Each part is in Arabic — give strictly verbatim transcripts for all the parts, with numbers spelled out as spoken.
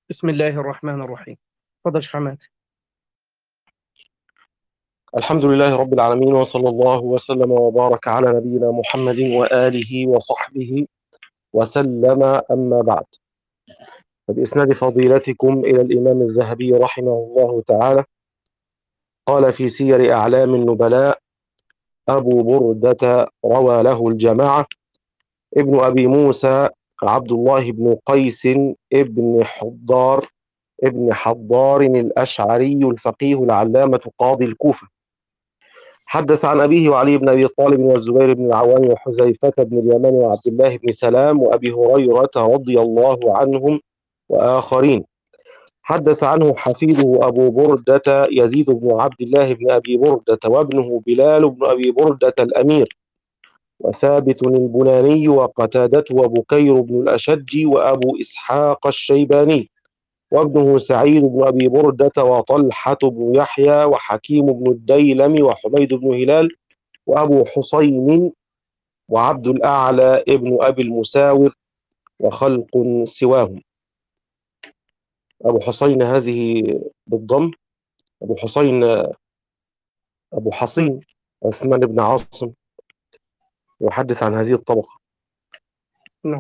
بسم الله الرحمن الرحيم. تفضل شيخ حماد. الحمد لله رب العالمين، وصلى الله وسلم وبارك على نبينا محمد وآله وصحبه وسلم. أما بعد، فبإسناد فضيلتكم إلى الإمام الذهبي رحمه الله تعالى قال في سير أعلام النبلاء: أبو بردة روى له الجماعة، ابن أبي موسى عبد الله بن قيس ابن حضار ابن حضار الأشعري الفقيه العلامة قاضي الكوفة، حدث عن أبيه وعلي بن أبي طالب والزبير بن العوام وحذيفة بن اليمان وعبد الله بن سلام وأبي هريرة رضي الله عنهم وآخرين. حدث عنه حفيده أبو بردة يزيد بن عبد الله بن أبي بردة وابنه بلال بن أبي بردة الأمير، وثابت البناني وقتادة وبكير بن الأشج وأبو إسحاق الشيباني، وابنه سعيد بن أبي بردة وطلحة بن يحيى وحكيم بن الديلم وحميد بن هلال وأبو حسين وعبد الأعلى ابن أبي المساور وخلق سواهم. أبو حسين هذه بالضم، أبو حسين أبو م. حصين عثمان بن عاصم يحدث عن هذه الطبقة، نعم.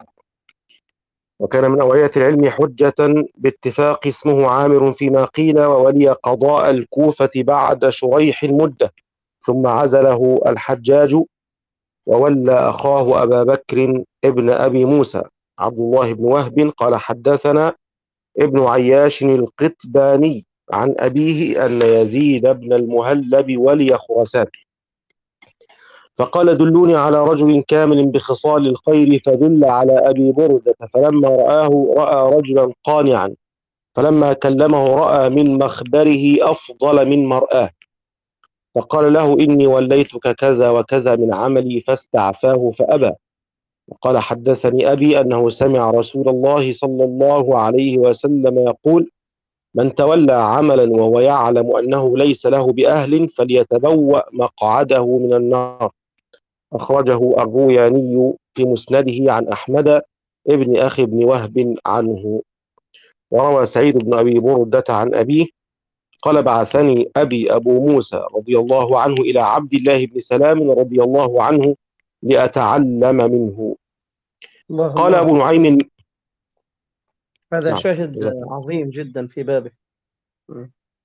وكان من أوعية العلم حجة باتفاق، اسمه عامر فيما قيل، وولي قضاء الكوفة بعد شريح مدة، ثم عزله الحجاج وولى أخاه أبا بكر ابن أبي موسى عبد الله بن وهب. قال حدثنا ابن عياش القتباني عن أبيه أن يزيد بن المهلب ولي خراسان، فقال: دلوني على رجل كامل بخصال الخير، فدل على أبي بردة، فلما رآه رأى رجلا قانعا، فلما كلمه رأى من مخبره أفضل من مرآه، فقال له: إني وليتك كذا وكذا من عملي، فاستعفاه فأبى. وقال: حدثني أبي أنه سمع رسول الله صلى الله عليه وسلم يقول: من تولى عملا وهو يعلم أنه ليس له بأهل، فليتبوأ مقعده من النار. أخرجه الروياني في مسنده عن أحمد ابن أخي بن وهب عنه. وروى سعيد بن أبي بردة عن أبيه قال: بعثني أبي أبو موسى رضي الله عنه إلى عبد الله بن سلام رضي الله عنه لأتعلم منه. الله قال الله. أبو نعيم. هذا نعم، شاهد جزاك الله. عظيم جدا في بابه. م.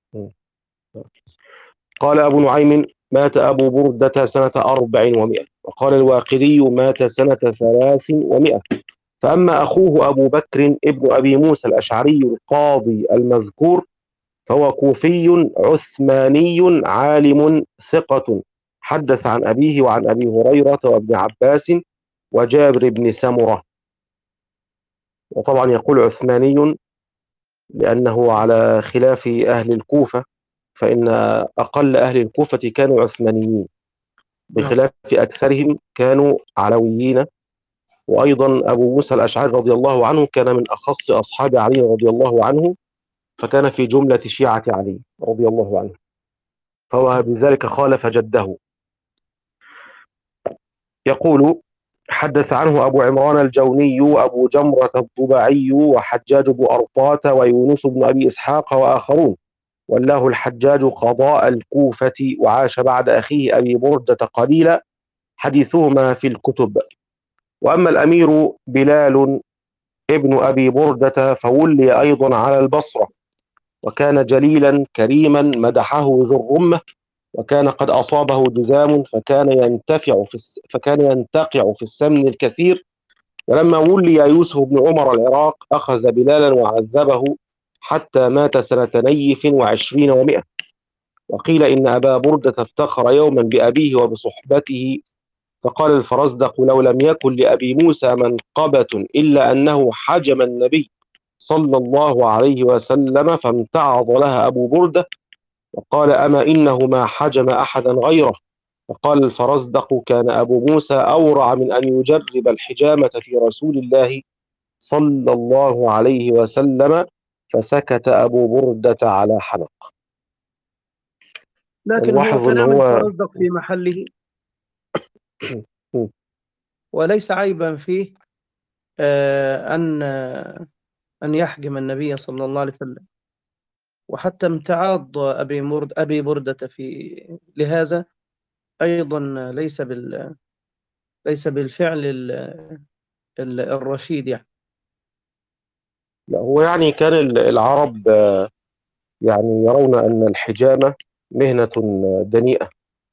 قال أبو نعيم: مات أبو بردة سنة أربع ومائة. وقال الواقدي: مات سنة ثلاث ومائة. فأما أخوه أبو بكر ابن أبي موسى الأشعري القاضي المذكور، فهو كوفي عثماني عالم ثقة، حدث عن أبيه وعن أبي هريرة وابن عباس وجابر بن سمرة. وطبعا يقول عثماني لأنه على خلاف أهل الكوفة، فإن أقل أهل الكوفة كانوا عثمانيين، نعم. بخلاف أكثرهم كانوا علويين. وأيضا أبو موسى الأشعري رضي الله عنه كان من أخص أصحاب علي رضي الله عنه، فكان في جملة شيعة علي رضي الله عنه، فهو بذلك خالف جده. يقول: حدث عنه أبو عمران الجوني وأبو جمرة الضبعي وحجاج بن أرطاة ويونس بن أبي إسحاق وآخرون، ولاه الحجاج قضاء الكوفة، وعاش بعد أخيه أبي بردة قليلا، حديثهما في الكتب. وأما الأمير بلال ابن أبي بردة فولي أيضا على البصرة، وكان جليلا كريما مدحه ذو الرمة، وكان قد أصابه جذام، فكان ينتفع في الس... فكان ينتقع في السمن الكثير. ولما ولي يوسف بن عمر العراق أخذ بلالا وعذبه حتى مات سنة نيف وعشرين ومائة. وقيل إن أبا بردة افتخر يوما بأبيه وبصحبته، فقال الفرزدق: لو لم يكن لأبي موسى منقبة إلا أنه حجم النبي صلى الله عليه وسلم، فامتعض لها أبو بردة، وقال: أما إنه ما حجم أحدا غيره. فقال الفرزدق: كان أبو موسى أورع من أن يجرب الحجامة في رسول الله صلى الله عليه وسلم. فسكت أبو بردة على حنق. لكن هو نلاحظ أن كلام هو الفرزدق في محله، وليس عيبا فيه آه أن أن يحجم النبي صلى الله عليه وسلم. وحتى امتعاض أبي مرد أبي بردة في لهذا أيضا ليس بال ليس بالفعل ال... ال... الرشيد يعني. لا، هو يعني كان ال- العرب آه، يعني يرون أن الحجامة مهنة دنيئة،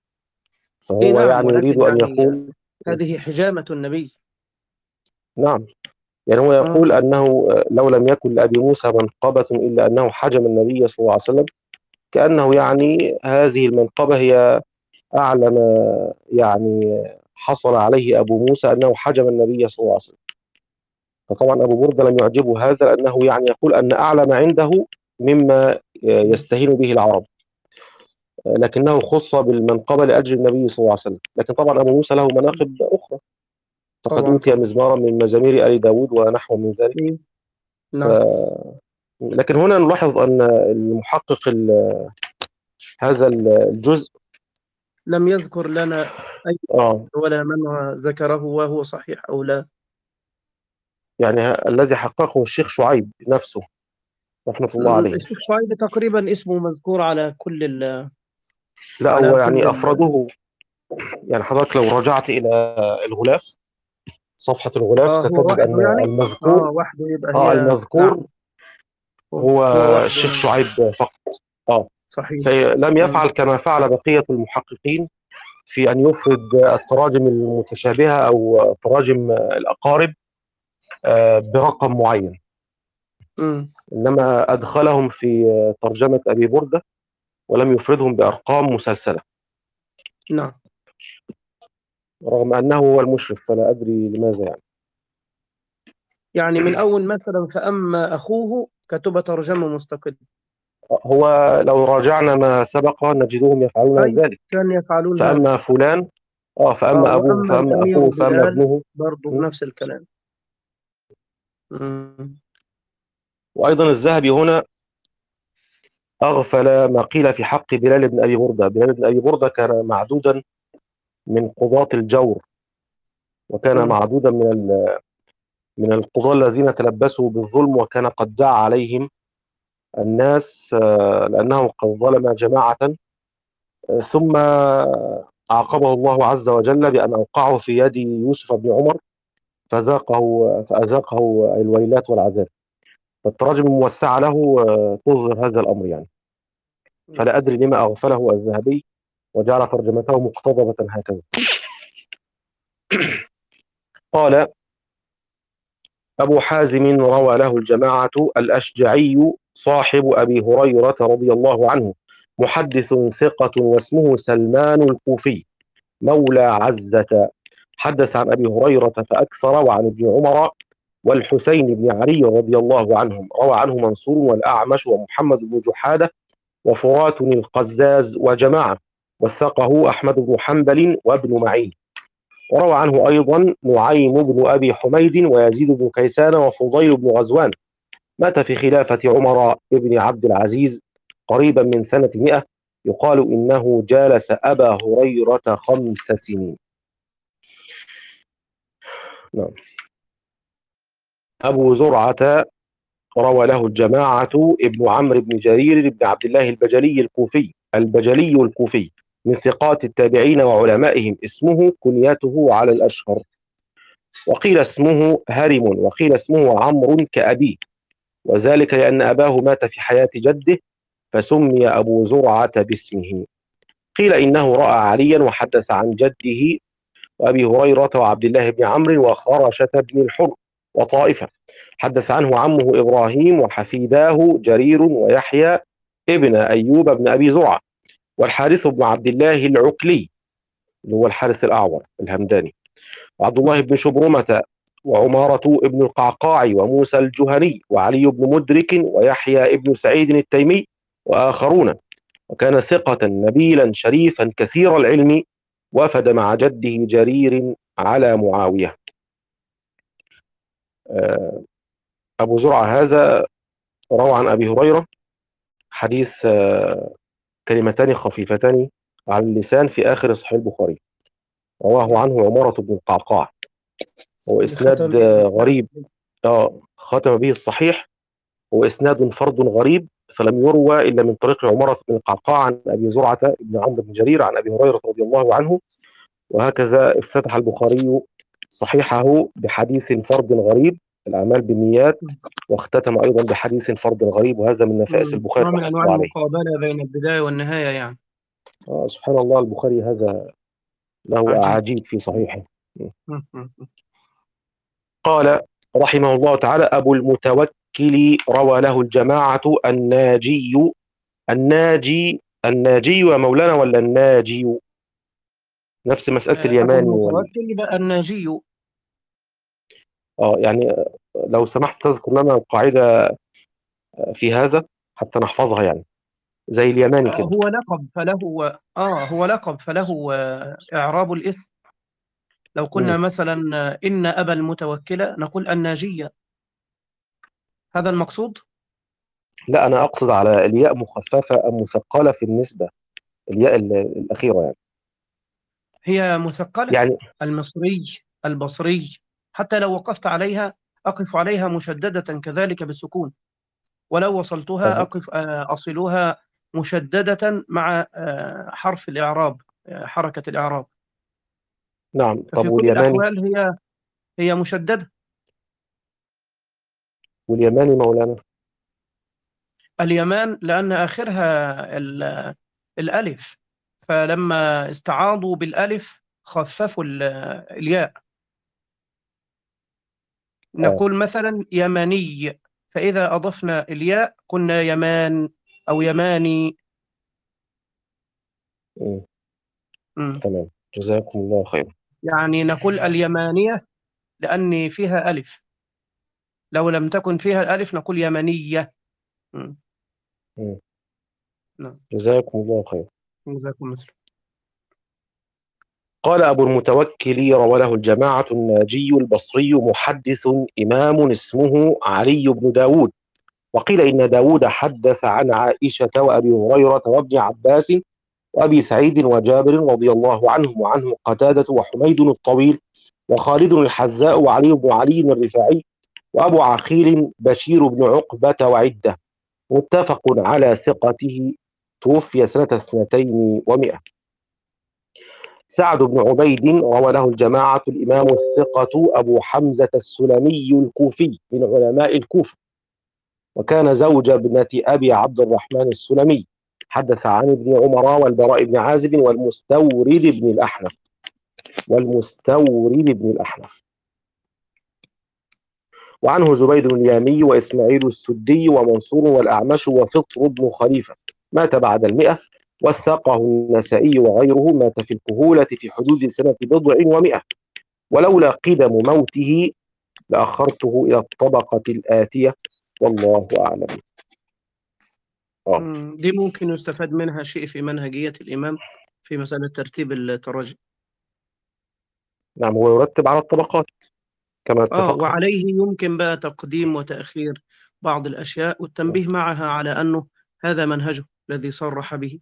إيه فهو نعم، يعني يريد ولكن أن يعني يقول. هذه حجامة النبي. نعم، يعني هو آه يقول أنه آه، لو لم يكن لأبي موسى منقبة إلا أنه حجم النبي صلى الله عليه وسلم، كأنه يعني هذه المنقبة هي أعلى ما يعني حصل عليه أبو موسى، أنه حجم النبي صلى الله عليه وسلم. فطبعا أبو بردة لم يعجبه هذا، لأنه يعني يقول أن أعلى ما عنده مما يستهين به العرب، لكنه خص بالمنقبة لأجل النبي صلى الله عليه وسلم. لكن طبعا أبو موسى له مناقب أخرى، فقد طبعا أوتي طبعا. مزمارا من مزامير آل داود ونحو من ذلك. إيه ف... نعم. لكن هنا نلاحظ أن المحقق ال- هذا الجزء لم يذكر لنا أي آه ولا من ذكره وهو صحيح أو لا. يعني ه- الذي حققه الشيخ شعيب نفسه رحمة الله م- عليه. الشيخ شعيب تقريبا اسمه مذكور على كل ال... لا، هو على كل يعني ال... أفرده. يعني حضرتك لو رجعت إلى الغلاف، صفحة الغلاف، آه هو ستجد وحده أن يعني. المذكور آه وحده يبقى آه هي نعم. المذكور هو هو هو وحده الشيخ يعني. شعيب فقط. آه صحيح. فلم آه يفعل كما فعل بقية المحققين في أن يفرد التراجم المتشابهة أو تراجم الأقارب آه، برقم معين، م. إنما أدخلهم في ترجمة أبي بردة ولم يفردهم بأرقام مسلسلة، نعم. رغم أنه هو المشرف، فلا أدري لماذا يعني. يعني من أول مثلا فأما أخوه كتب ترجمة مستقلة. هو لو راجعنا ما سبق نجدهم يفعلون أي ذلك. كان يفعلون هذا. فأما فلان، اه آه فأما أبوه، وأما فأما الأمير أخوه، فأما بلال ابنه. برضه م? نفس الكلام. م. وأيضا الذهبي هنا أغفل ما قيل في حق بلال بن أبي بردة. بلال بن أبي بردة كان معدودا من قضاة الجور، وكان م. معدودا من ال- من القضاة الذين تلبسوا بالظلم، وكان قد دعا عليهم الناس آه، لأنه قد ظلم جماعة، آه، ثم عاقبه الله عز وجل بأن أوقعه في يد يوسف بن عمر، فذاقه فأذاقه الويلات والعذاب. فالتراجم الموسعة له آه، تظهر هذا الأمر يعني. م. فلا أدري لما أغفله الذهبي وجعل ترجمته مقتضبة هكذا. قال أبو حازم روى له الجماعة الأشجعي صاحب أبي هريرة رضي الله عنه، محدث ثقة، واسمه سلمان الكوفي مولى عزة، حدث عن أبي هريرة فأكثر، وعن ابن عمر والحسين بن علي رضي الله عنهم. روى عنه منصور والأعمش ومحمد بن جحادة وفرات القزاز وجماعة، وثقه أحمد بن حنبل وابن معين. وروى عنه أيضا نعيم بن أبي حميد ويزيد بن كيسان وفضيل بن غزوان. مات في خلافة عمر بن عبد العزيز قريبا من سنة مئة. يقال إنه جالس أبا هريرة خمس سنين. نعم. أبو زرعة روى له الجماعة ابن عمرو بن جرير بن عبد الله البجلي الكوفي البجلي الكوفي من ثقات التابعين وعلمائهم، اسمه كنيته على الأشهر. وقيل اسمه هرم، وقيل اسمه عمرو كأبيه، وذلك لأن أباه مات في حياة جده فسمي أبو زرعة باسمه. قيل إنه رأى عليا وحدث عن جده وأبي هريرة وعبد الله بن عمرو وخرشة بن الحر وطائفة. حدث عنه عمه إبراهيم وحفيداه جرير ويحيى ابن أيوب بن أبي زرعة والحارث بن عبد الله العكلي، اللي هو الحارث الأعور الهمداني، وعبد الله بن شبرمة وعمارة ابن القعقاع وموسى الجهني وعلي بن مدرك ويحيى ابن سعيد التيمي وآخرون. وكان ثقة نبيلا شريفا كثير العلم، وفد مع جده جرير على معاوية. آه، أبو زرعة هذا روى عن أبي هريرة حديث آه، كلمتان خفيفتان على اللسان في آخر صحيح البخاري. رواه م. عنه عمارة بن القعقاع، هو اللي ختم إسناد به آه، الصحيح. غريب. آه، ختم به الصحيح وإسناد فرد غريب، فلم يروى إلا من طريق عمارة بن القعقاع عن أبي زرعة بن عمرو بن جرير عن أبي هريرة رضي الله عنه. وهكذا افتتح البخاري صحيحه بحديث فرد غريب، الأعمال بالنيات، واختتم أيضا بحديث فرد غريب، وهذا من نفائس مم. البخاري نوع من رحمة أنواع الله عليه. المقابلة بين البداية والنهاية يعني. آه سبحان الله، البخاري هذا له عجيب. أعاجيب في صحيحه. مم. مم. قال رحمه الله تعالى: أبو المتوكل روى له الجماعة الناجي. الناجي الناجي يا مولانا ولا الناجي؟ نفس مسألة آه، أبو اليماني وال... المتوكل يبقى الناجي. اه يعني آه، لو سمحت تذكر لنا القاعدة في هذا حتى نحفظها، يعني زي اليماني آه، كده. هو لقب فله آه هو لقب فله آه، إعراب الاسم. لو مم. قلنا مثلا آه، إن أبا المتوكل نقول الناجية. هذا المقصود. لا أنا أقصد على الياء مخففة أم مثقلة في النسبة، الياء ال- الأخيرة يعني. هي مثقلة. يعني المصري، البصري، حتى لو وقفت عليها أقف عليها مشددة كذلك بالسكون، ولو وصلتها طب أقف آه، أصلها مشددة مع آه، حرف الإعراب، آه، حركة الإعراب. نعم، طب ففي كل واليماني؟ الأحوال هي هي مشددة. واليماني مولانا؟ اليمان لأن آخرها ال- الألف، فلما استعاضوا بالألف خففوا ال- الياء. اه. نقول مثلا يمني، فإذا أضفنا الياء قلنا يمان أو يماني. مم. مم. تمام، جزاكم الله خيرا. يعني نقول اليمانية لأن فيها ألف، لو لم تكن فيها الألف نقول يمنية. مم. مم. نعم. جزاكم الله خيرا. جزاكم مثل. قال أبو المتوكل روى له الجماعة الناجي البصري محدث إمام اسمه علي بن داود. وقيل إن داود حدث عن عائشة وأبي هريرة وابن عباس وأبي سعيد وجابر رضي الله عنهم، وعنه قتادة وحميد الطويل وخالد الحذاء وعلي بن علي الرفاعي وأبو عقيل بشير بن عقبة وعدة، متفق على ثقته. توفي سنة اثنتين ومئة. سعد بن عبيد روى له الجماعة الإمام الثقة أبو حمزة السلمي الكوفي من علماء الكوفة، وكان زوج ابنة أبي عبد الرحمن السلمي. حدث عن ابن عمر والبراء بن عازب والمستورد بن الأحنف والمستورد بن الأحنف وعنه زبيد اليامي وإسماعيل السدي ومنصور والأعمش وفطر بن خليفة، مات بعد المئة. وثقه النسائي وغيره، مات في الكهولة في حدود سنة بضع ومئة. ولولا قدم موته لأخرته إلى الطبقة الآتية، والله أعلم. آه. مم. دي ممكن يستفاد منها شيء في منهجية الإمام في مسألة ترتيب التراجم. نعم، هو يرتب على الطبقات كما آه اتفقنا. وعليه يمكن بقى تقديم وتأخير بعض الأشياء والتنبيه معها على أنه هذا منهجه الذي صرح به.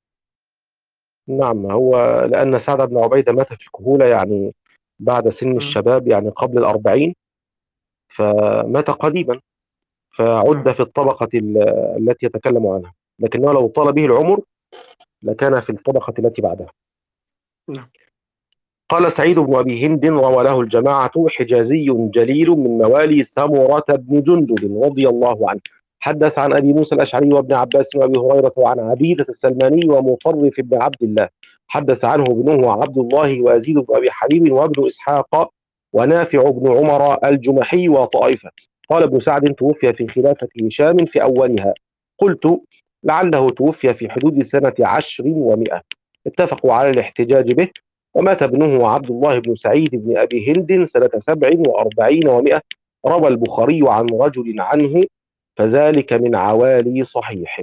نعم، هو لأن سعد بن عبيدة مات في الكهولة، يعني بعد سن مم. الشباب، يعني قبل الأربعين، فمات قديما، فعد نعم. في الطبقة ال- التي يتكلم عنها، لكنه لو طال به العمر لكان في الطبقة التي بعدها. نعم. قال سعيد بن أبي هند روى له الجماعة، حجازي جليل من موالي سمرة بن جندب رضي الله عنه. حدث عن أبي موسى الأشعري وابن عباس وأبي هريرة وعن عبيدة السلماني ومطرف بن عبد الله. حدث عنه ابنه عبد الله وأزيد بن أبي حبيب وابن إسحاق ونافع بن عمر الجمحي وطائفة. قال ابن سعد: توفي في خلافة هشام في أولها. قلت: لعله توفي في حدود سنة عشر ومئة. اتفقوا على الاحتجاج به. ومات ابنه عبد الله بن سعيد بن أبي هند سنة سبع وأربعين ومئة. روى البخاري عن رجل عنه، فذلك من عوالي صحيحه.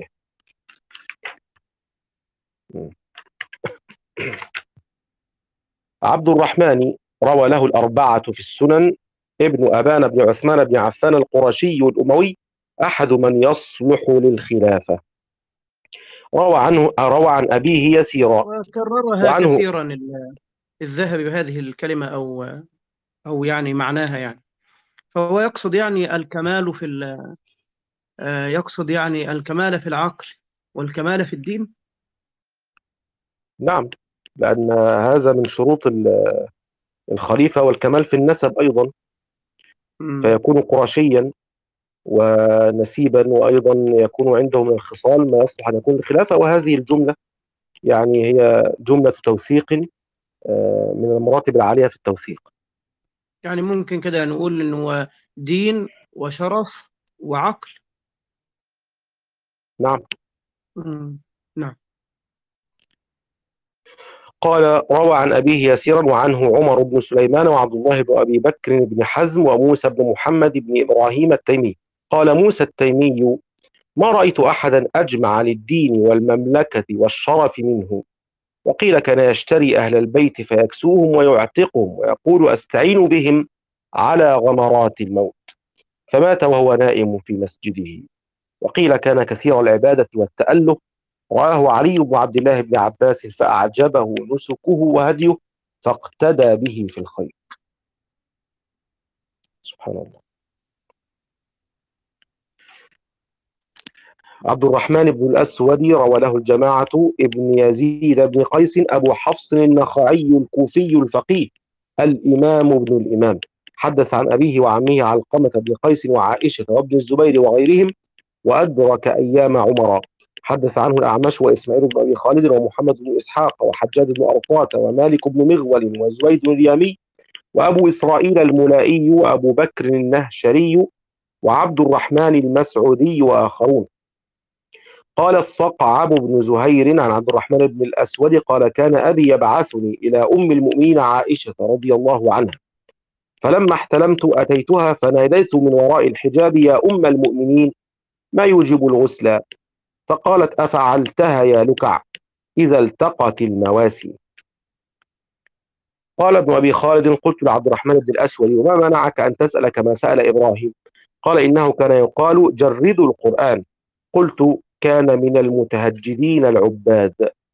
عبد الرحمن روى له الأربعة في السنن. ابن أبان بن عثمان بن عفان القرشي الأموي، أحد من يصلح للخلافة. روى عنه روى عن أبيه يسيرا. وكررها وعنه كثيرا ال- الذهبي بهذه الكلمة، أو أو يعني معناها يعني. فهو يقصد يعني الكمال في ال- آه، يقصد يعني الكمال في العقل والكمال في الدين. نعم، لأن هذا من شروط ال- الخليفة، والكمال في النسب أيضا، مم. فيكون قرشيا ونسيبا، وأيضا يكون عنده من الخصال ما يصلح أن يكون الخلافة. وهذه الجملة يعني هي جملة توثيق آه، من المراتب العالية في التوثيق. يعني ممكن كده نقول إنه هو دين وشرف وعقل. نعم. مم. نعم. قال: روى عن أبيه يسيرا وعنه عمر بن سليمان وعبد الله بن أبي بكر بن حزم وموسى بن محمد بن إبراهيم التيمي. قال موسى التيمي: ما رأيت أحدا أجمع للدين والمملكة والشرف منه. وقيل كان يشتري أهل البيت فيكسوهم ويعتقهم ويقول: أستعين بهم على غمرات الموت. فمات وهو نائم في مسجده. وقيل كان كثير العبادة والتأله. رآه علي بن عبد الله بن عباس فأعجبه نسكه وهديه فاقتدى به في الخير. سبحان الله. عبد الرحمن بن الأسود روى له الجماعة ابن يزيد بن قيس أبو حفص النخعي الكوفي الفقيه الإمام ابن الإمام. حدث عن أبيه وعمه علقمة بن قيس وعائشة وابن الزبير وغيرهم، وأدرك أيام عمر. حدث عنه الأعمش وإسماعيل بن أبي خالد ومحمد بن إسحاق وحجاج بن أرطاة ومالك بن مغول وزويد اليامي وأبو إسرائيل الملائي وأبو بكر النهشري وعبد الرحمن المسعودي وآخرون. قال الصقعب بن زهير عن عبد الرحمن بن الأسود قال: كان أبي يبعثني إلى أم المؤمنين عائشة رضي الله عنها، فلما احتلمت أتيتها فناديت من وراء الحجاب: يا أم المؤمنين، ما يوجب الغسل؟ فقالت: أفعلتها يا لكع إذا التقت المواسي. قال ابن أبي خالد: قلت لعبد الرحمن بن الأسود: وما منعك أن تسأل كما سأل إبراهيم؟ قال: إنه كان يقال: جردوا القرآن. قلت: كان من المتهجدين العباد.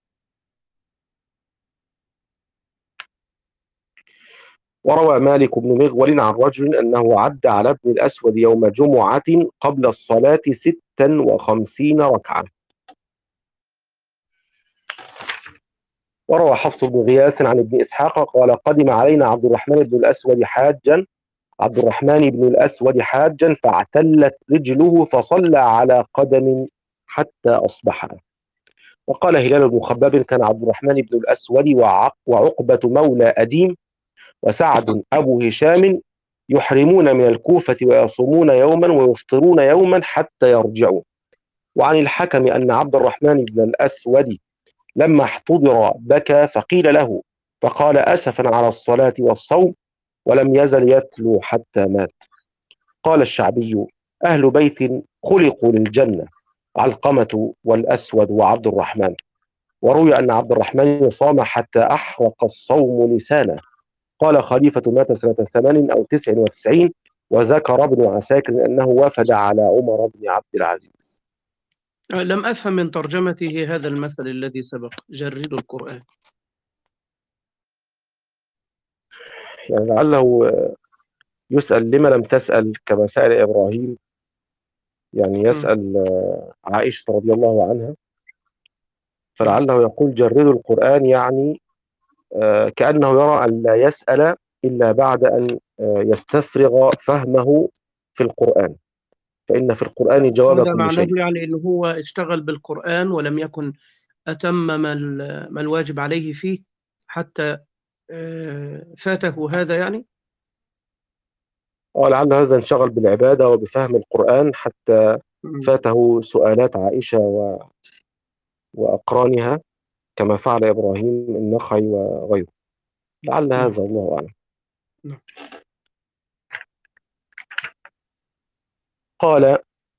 وروى مالك بن مغول عن رجل أنه عد على ابن الأسود يوم جمعة قبل الصلاة ستا وخمسين ركعة. وروى حفص بن غياث عن ابن إسحاق قال: قدم علينا عبد الرحمن بن الأسود حاجا عبد الرحمن بن الأسود حاجا فاعتلت رجله فصلى على قدم حتى أصبح. وقال هلال بن خباب: كان عبد الرحمن بن الأسود وعق وعقبة مولى أديم وسعد أبو هشام يحرمون من الكوفة ويصومون يوما ويفطرون يوما حتى يرجعوا. وعن الحكم أن عبد الرحمن بن الأسود لما احتضر بكى فقيل له فقال: أسفا على الصلاة والصوم، ولم يزل يتلو حتى مات. قال الشعبي: أهل بيت خلقوا للجنة، علقمة والأسود وعبد الرحمن. وروي أن عبد الرحمن صام حتى أحرق الصوم لسانه. قال خليفة: مات سنة ثمان أو تسع وتسعين. وذكر ابن عساكر أنه وفد على عمر بن عبد العزيز. آه، لم أفهم من ترجمته هذا المثل الذي سبق، جردوا القرآن. يعني لعله يسأل: لما لم تسأل كما سأل إبراهيم؟ يعني مم. يسأل آه، عائشة رضي الله عنها، مم. فلعله يقول: جردوا القرآن، يعني آه، كأنه يرى أن لا يسأل إلا بعد أن آه، يستفرغ فهمه في القرآن، فإن في القرآن جواب وهذا كل معناه شيء. يعني أنه هو اشتغل بالقرآن ولم يكن أتم ما ال- ما الواجب عليه فيه، حتى آه، فاته هذا يعني. ولعل هذا انشغل بالعبادة وبفهم القرآن حتى مم. فاته سؤالات عائشة و... وأقرانها، كما فعل إبراهيم النخعي وغيره. لعل نعم. هذا، الله أعلم. نعم. قال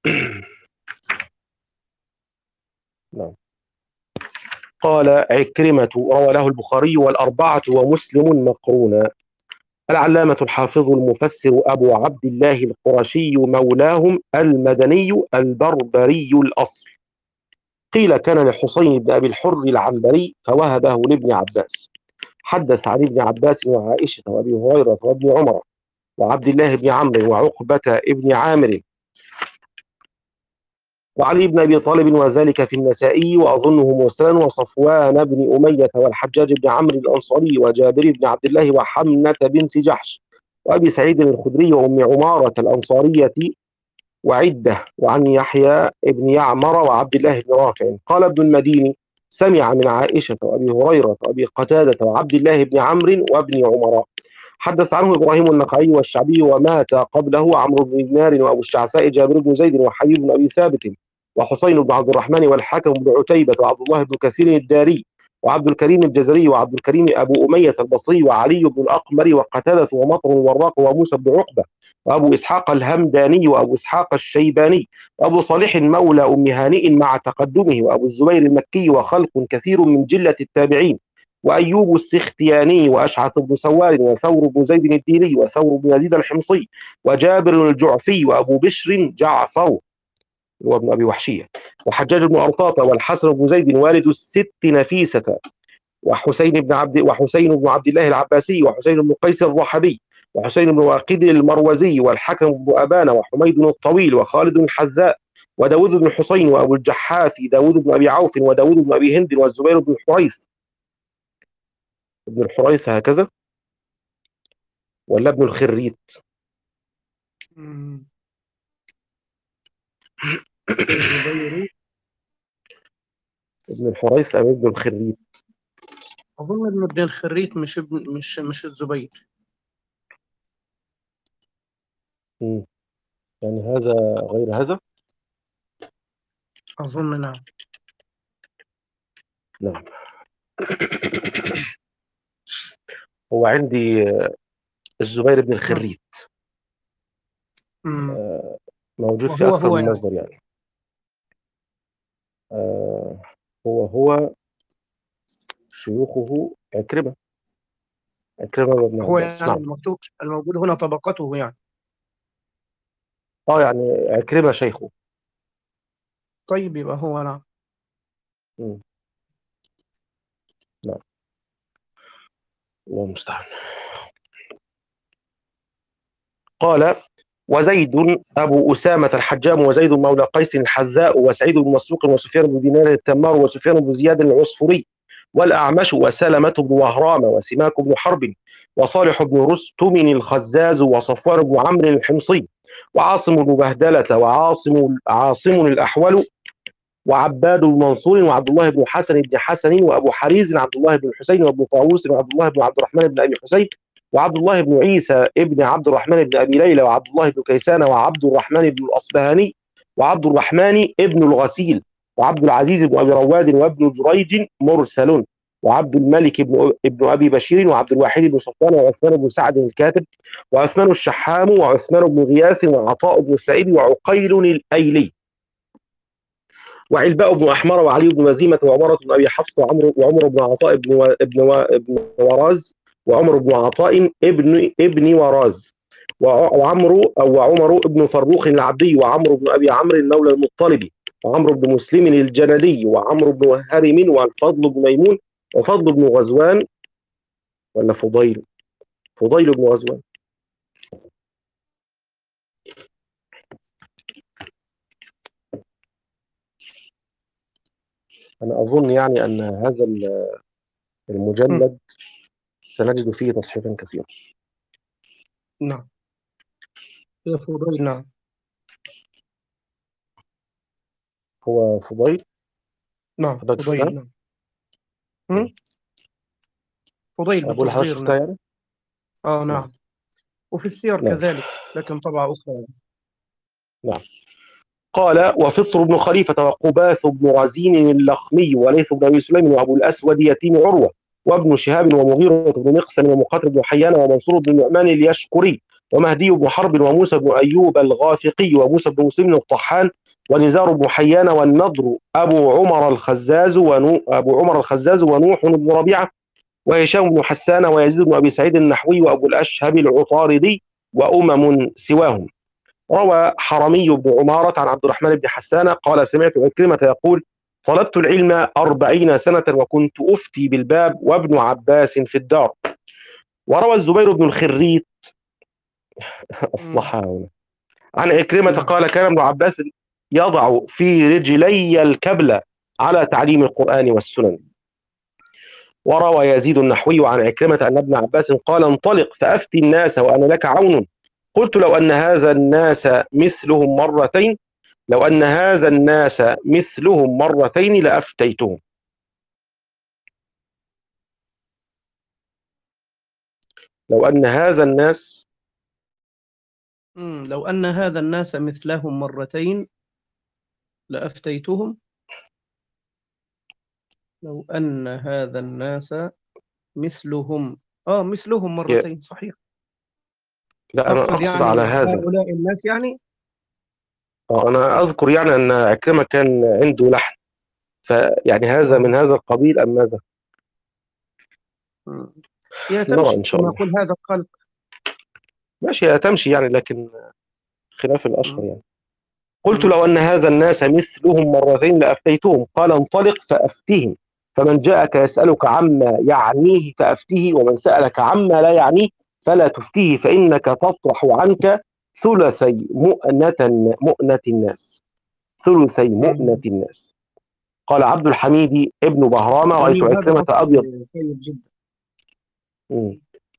نعم. قال عكرمة: روى له البخاري والأربعة ومسلم مقرونا. العلامة الحافظ المفسر أبو عبد الله القرشي مولاهم المدني البربري الأصل. قيل كان لحسين بن أبي الحر العنبري فوهبه لابن عباس. حدث عن ابن عباس وعائشة وأبي هريرة وابن عمر وعبد الله بن عمرو وعقبة ابن عامر وعلي بن أبي طالب وذلك في النسائي وأظنه مرسلا، وصفوان بن أمية والحجاج بن عمرو الأنصاري وجابر بن عبد الله وحمنة بنت جحش وأبي سعيد الخدري وأم عمارة الأنصارية وعدة، وعن يحيى بن يعمر وعبد الله بن رافع. قال ابن المديني: سمع من عائشة وأبي هريرة وأبي قتادة وعبد الله بن عمرو وابن عمر. حدث عنه إبراهيم النخعي والشعبي، ومات قبله عمرو بن دينار وأبو الشعثاء جابر بن زيد وحبيب بن أبي ثابت وحسين بن عبد الرحمن والحكم بن عتيبة وعبد الله بن كثير الداري وعبد الكريم الجزري وعبد الكريم أبو أمية البصري وعلي بن الأقمر وقتادة ومطر الوراق وموسى بن عقبة وأبو إسحاق الهمداني وأبو إسحاق الشيباني وأبو صالح مولى أم هانئ مع تقدمه وأبو الزبير المكي وخلق كثير من جلة التابعين، وأيوب السختياني وأشعث بن سوار وثور بن زيد الديني وثور بن يزيد الحمصي وجابر الجعفي وأبو بشر جعفر وابن أبي وحشية وحجاج بن أرطاط والحسن بن زيد والد الست نفيسة وحسين بن عبد وحسين بن عبد الله العباسي وحسين بن قيس الرحبي وحسين بن واقد المروزي والحكم بن أبان وحميد الطويل وخالد الحذاء وداود بن حسين وأبو الجحافي داود بن أبي عوف وداود بن أبي هند والزبير بن الحريث ابن الحريث هكذا ولا ابن الخريت؟ مم. الزبير. ابن الحريث أم ابن الخريت؟ أظن إنه ابن الخريت، مش ابن مش مش الزبير. مم. يعني هذا غير هذا؟ أظن نعم. نعم. هو عندي الزبير بن الخريت مم. آه، موجود في وهو أكثر هو من يعني. مصدر يعني. آه، هو هو شيوخه عكرمة عكرمة بن هو عباس. يعني نعم. المكتوب الموجود هنا طبقته يعني. اه يعني عكرمة شيخه. طيب يبقى هو نعم. مم. نعم. الله المستعان. قال: وزيد أبو أسامة الحجام وزيد مولى قيس الحذاء وسعيد بن مسروق وسفيان بن دينار التمار وسفيان بن زياد العصفري والأعمش وسلمة بن وهرام وسماك بن حرب وصالح بن رستم الخزاز وصفوان بن عمرو الحمصي وعاصم بن بهدلة وعاصم عاصم الأحول وعباد المنصور وعبد الله بن حسن بن حسن وأبو حريز عبد الله بن حسين وابن طاووس وعبد الله بن عبد الرحمن بن أبي حسين وعبد الله بن عيسى ابن عبد الرحمن بن أبي ليلى وعبد الله بن كيسان وعبد الرحمن بن الأصبهاني وعبد الرحمن ابن الغسيل وعبد العزيز بن أبي رواد وابن جريج مرسل وعبد الملك بن ابن أبي بشير وعبد الواحد بن صفوان وعثمان بن سعد الكاتب وعثمان الشحام وعثمان بن غياث وعطاء بن السائب وعقيل الأيلي وعلباء بن أحمر وعلي بن مزيمة وعمرة بن أبي حفص وعمر وعمر بن عطاء بن و... ابن, و... ابن وراز وعمر بن عطاء ابن ابن وراز وعمرو أو عمر بن فروخ العبدي وعمرو بن أبي عمرو المولى المطلبي وعمرو بن مسلم الجندي وعمرو بن هرم والفضل بن ميمون وفضل بن غزوان ولا فضيل فضيل بن غزوان. أنا أظن يعني أن هذا المجلد سنجد فيه تصحيحا كثيرا. نعم. يا فضيل. نعم. هو فضيل. نعم حضرتك شفتها؟ فضيل. نعم. هم؟ فضيل بقول لحضرتك بالتصغير. شفتها نعم. يعني؟ اه نعم. وفي السير نعم. كذلك، لكن طبعة أخرى يعني. نعم. قال: وفطر بن خليفة وقباث بن رزين اللخمي وليث بن أبي سليم وأبو الأسود يتيم عروة وابن شهاب ومغيرة بن مقسم ومقاتل بن حيان ومنصور بن النعمان اليشكري ومهدي بن حرب وموسى بن أيوب الغافقي وموسى بن مسلم الطحان ونزار بن حيان والنضر أبو عمر الخزاز ونو أبو عمر الخزاز ونوح بن ربيعة وهشام بن حسان ويزيد بن أبي سعيد النحوي وأبو الأشهب العطاردي وأمم سواهم. روى حرمي بن عمارة عن عبد الرحمن بن حسان قال: سمعت عكرمة يقول: طلبت العلم أربعين سنة وكنت أفتي بالباب وابن عباس في الدار. وروى الزبير بن الخريت أصلحها هنا عن عكرمة نعم. قال: كان ابن عباس يضع في رجلي الكبل على تعليم القرآن والسنن. وروى يزيد النحوي عن عكرمة أن ابن عباس قال انطلق فأفتي الناس وأنا لك عون. قلت لو أن هذا الناس مثلهم مرتين لو أن هذا الناس مثلهم مرتين لأفتيتهم. لو أن هذا الناس مم. لو أن هذا الناس مثلهم مرتين لأفتيتهم. لو أن هذا الناس مثلهم آه مثلهم مرتين، صحيح. لا، أنا تقصد أقصد على يعني هذا. هؤلاء الناس يعني. آه، أنا أذكر يعني أن عكرمة كان عنده لحن، فيعني هذا آه. من هذا القبيل أم ماذا؟ مم. هي نرى تمشي إن شاء كما الله. يقول هذا الخلق. ماشي، تمشي يعني، لكن خلاف الأشهر مم. يعني. قلت مم. لو أن هذا الناس مثلهم مرتين لأفتيتهم. قال انطلق فأفتهم، فمن جاءك يسألك عما يعنيه فأفتيه، ومن سألك عما لا يعنيه فلا تفتيه، فإنك تطرح عنك ثلثي مؤنة مؤنة الناس ثلثي مؤنة مم. الناس. قال عبد الحميد ابن بهرام رأيت جميل، هذا عكرمة بسط أبيض. جيد جدا. مم.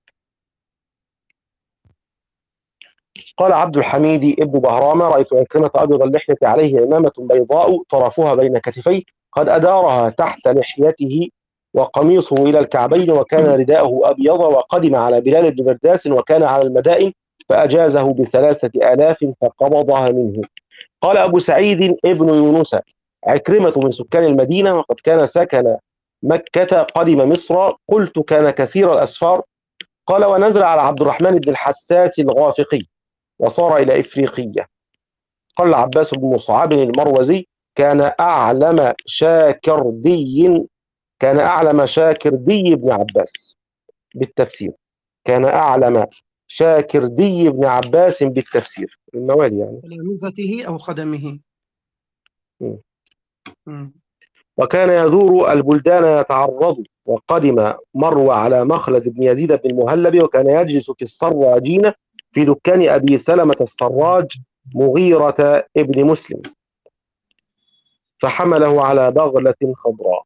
قال عبد الحميد ابن بهرام رأيت عكرمة أبيض اللحية عليه عمامة بيضاء طرفها بين كتفيه قد أدارها تحت لحيته، وقميصه إلى الكعبين، وكان رداءه أبيض، وقدم على بلال بن برداس وكان على المدائن فأجازه بثلاثة آلاف فقبضها منه. قال أبو سعيد ابن يونس عكرمة من سكان المدينة وقد كان سكن مكة قدم مصر. قلت كان كثير الأسفار. قال ونزل على عبد الرحمن بن الحساس الغافقي وصار إلى إفريقية. قال العباس بن مصعب المروزي كان أعلم شاكردي كان أعلم شاكردي بن عباس بالتفسير كان أعلم شاكردي بن عباس بالتفسير، الموالي يعني. تلامذته أو خدمه. م. مم. وكان يزور البلدان يتعرض. وقدم مروى على مخلد بن يزيد بن المهلب، وكان يجلس في السراجين في دكان أبي سلمة السراج مغيرة ابن مسلم، فحمله على بغلة خضراء.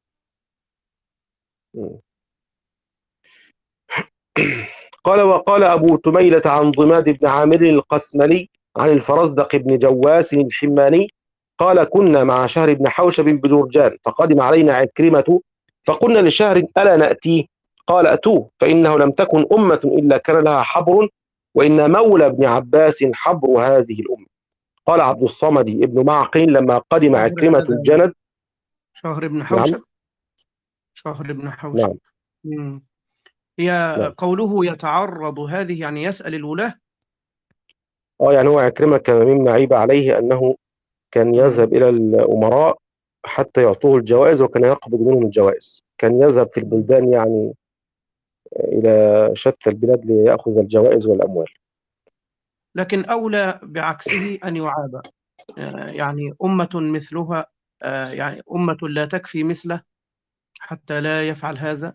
قال وقال أبو تميلة عن ضماد بن عامر القسملي عن الفرزدق بن جواس الحماني قال كنا مع شهر بن حوشب بجرجان فقدم علينا عكرمة فقلنا لشهر ألا نأتيه؟ قال أتوه فإنه لم تكن أمة إلا كان لها حبر، وإن مولى بن عباس حبر هذه الأمة. قال عبد الصمد ابن معقل لما قدم شهر عكرمة هذا الجند. شهر بن نعم. حوشب. شهر بن حوشب. نعم. مم. هي نعم. قوله يتعرض، هذه يعني يسأل الولاة. اه يعني هو عكرمة كان مما عيب عليه أنه كان مم. يذهب إلى الأمراء حتى يعطوه الجوائز، وكان يقبض منهم الجوائز. كان يذهب في مم. البلدان يعني إلى شتى البلاد ليأخذ الجوائز والأموال. لكن أولى بعكسه أن يعاب. آه، يعني أمة مثلها، آه، يعني أمة لا تكفي مثله حتى لا يفعل هذا.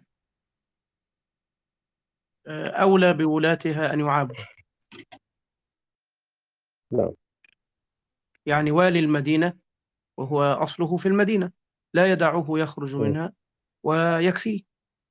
آه، أولى بولاتها أن يعابوا. نعم. يعني والي المدينة وهو أصله في المدينة لا يدعه يخرج م. منها ويكفيه.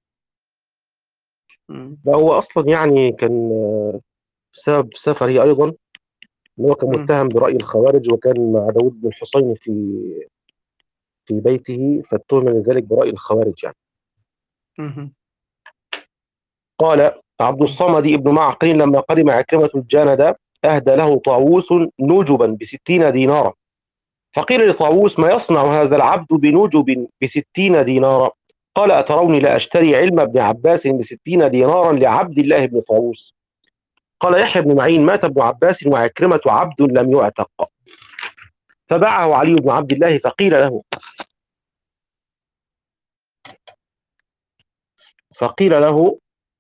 مم. لا، هو أصلا يعني كان بسبب سفره أيضا إن هو كان مم. متهم برأي الخوارج، وكان مع داود بن الحصين في في بيته، فاتهم لذلك برأي الخوارج يعني. مم. قال عبد الصمد ابن معقل لما قدم عكرمة الجند أهدى له طاووس نجبا بستين دينارا. فقيل لطاووس ما يصنع هذا العبد بنجب بستين دينارا؟ قال أتروني لا أشتري علم ابن عباس بستين دينارا لعبد الله بن طاووس؟ قال يحيى بن معين مات ابن عباس وعكرمة عبد لم يعتق، فباعه علي بن عبد الله فقيل له فقيل له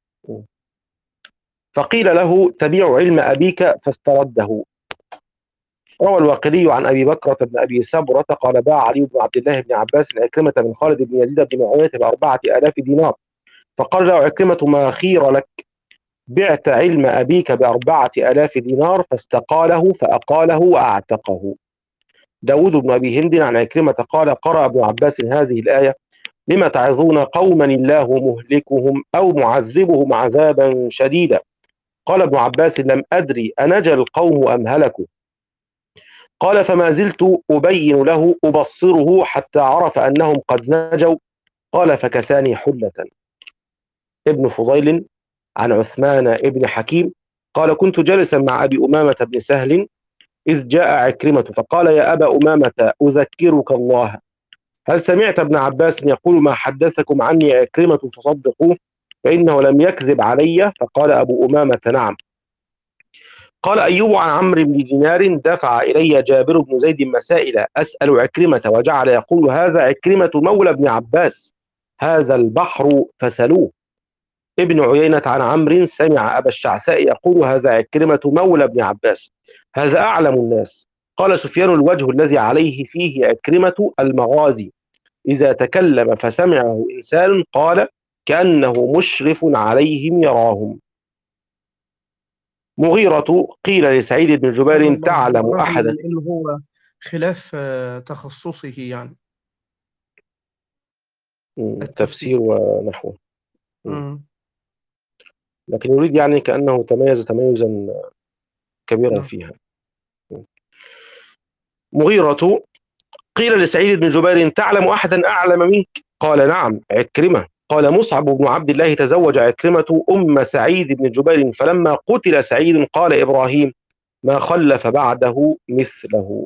فقيل له تبيع علم أبيك فاسترده. روى الواقدي عن أبي بكرة بن أبي سبرة قال باع علي بن عبد الله بن عباس عكرمة من خالد بن يزيد بن معاوية بأربعة آلاف دينار. فقال له عكرمة ما خير لك؟ بعت علم أبيك بأربعة آلاف دينار، فاستقاله فأقاله وأعتقه. داود بن أبي هند عن عكرمة قال قرأ ابن عباس هذه الآية: لم تعظون قوما الله مهلكهم أو معذبهم عذابا شديدا. قال ابن عباس: لم أدري أنجى القوم أم هلكوا؟ قال: فما زلت أبين له أبصره حتى عرف أنهم قد نجوا. قال: فكساني حلة. ابن فضيل عن عثمان ابن حكيم قال: كنت جالسا مع أبي أمامة بن سهل إذ جاء عكرمة فقال: يا أبا أمامة أذكرك الله، هل سمعت ابن عباس يقول ما حدثكم عني عكرمة فصدقوه فإنه لم يكذب علي؟ فقال أبو أمامة: نعم. قال أيوب عن عمرو بن دينار: دفع إلي جابر بن زيد مسائل أسأل عكرمة، وجعل يقول: هذا عكرمة مولى ابن عباس، هذا البحر فسلوه. ابن عيينة عن عمرو سمع أبا الشعثاء يقول: هذا عكرمة مولى ابن عباس، هذا أعلم الناس. قال سفيان: الوجه الذي عليه فيه عكرمة المغازي، إذا تكلم فسمعه إنسان قال: كأنه مشرف عليهم يراهم. مغيرة قيل لسعيد بن جبير: تعلم رغم أحدا. من إنه هو خلاف آه، تخصصه يعني مم، التفسير. تفسير ونحوه. مم. مم. لكن يريد يعني كأنه تميز تميزا كبيرا نعم. فيها. مم. مغيرة قيل لسعيد بن جبير: تعلم أحدا أعلم منك؟ قال: نعم، عكرمة. قال مصعب بن عبد الله: تزوج عكرمة أم سعيد بن جبير، فلما قتل سعيد قال إبراهيم: ما خلف بعده مثله.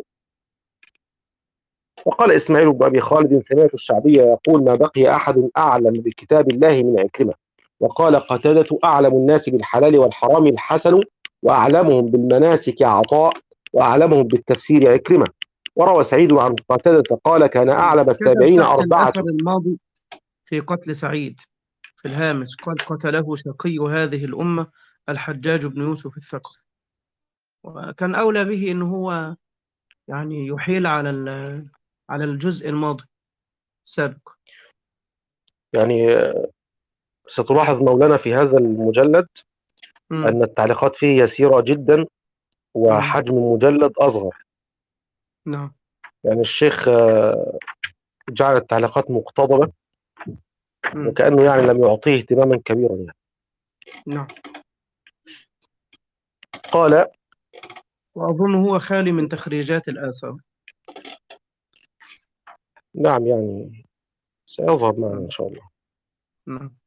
وقال إسماعيل بن أبي خالد: سمعت الشعبي يقول: ما بقي أحد أعلم بكتاب الله من عكرمة. وقال قتادة: أعلم الناس بالحلال والحرام الحسن، وأعلمهم بالمناسك عطاء، وأعلمهم بالتفسير عكرمة. وروى سعيد عن قتادة قال: كان أعلم كتب التابعين تحت أربعة. الأثر الماضي في قتل سعيد في الهامش قال: قتله شقي هذه الأمة الحجاج بن يوسف الثقفي. وكان أولى به إن هو يعني يحيل على ال- على الجزء الماضي السابق. يعني ستلاحظ مولانا في هذا المجلد مم. أن التعليقات فيه يسيرة جدا، مم. وحجم المجلد أصغر. نعم. يعني الشيخ آه، جعل التعليقات مقتضبة، مم. وكأنه يعني لم يعطيه اهتماما كبيرا يعني. نعم. قال: وأظن هو خالي من تخريجات الآثار. نعم، يعني سيظهر معنا إن مم. شاء الله. نعم.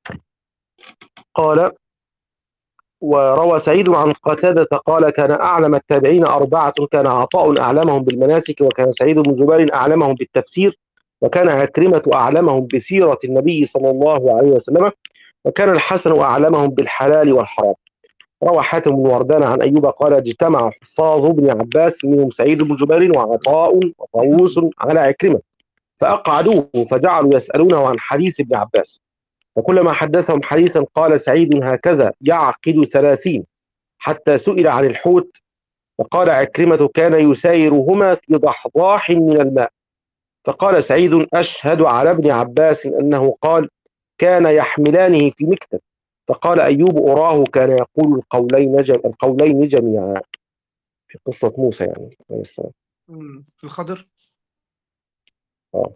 قال: وروى سعيد عن قتادة قال: كان أعلم التابعين أربعة، كان عطاء أعلمهم بالمناسك، وكان سعيد بن جبير أعلمهم بالتفسير، وكان عكرمة أعلمهم بسيرة النبي صلى الله عليه وسلم، وكان الحسن أعلمهم بالحلال والحرام. روى حاتم بن وردان عن أيوب قال: اجتمع حفاظ ابن عباس منهم سعيد بن جبير وعطاء وطاووس على عكرمة، فأقعدوه فجعلوا يسألونه عن حديث ابن عباس، فكلما حدثهم حديثا قال سعيد: هكذا يعقد ثلاثين. حتى سئل عن الحوت فقال عكرمة: كان يسايرهما في ضحضاح من الماء. فقال سعيد: أشهد على ابن عباس أنه قال: كان يحملانه في مكتب. فقال أيوب: أراه كان يقول القولين جم... القولين جميعا، في قصة موسى يعني عليه السلام. مم. في الخضر. آه.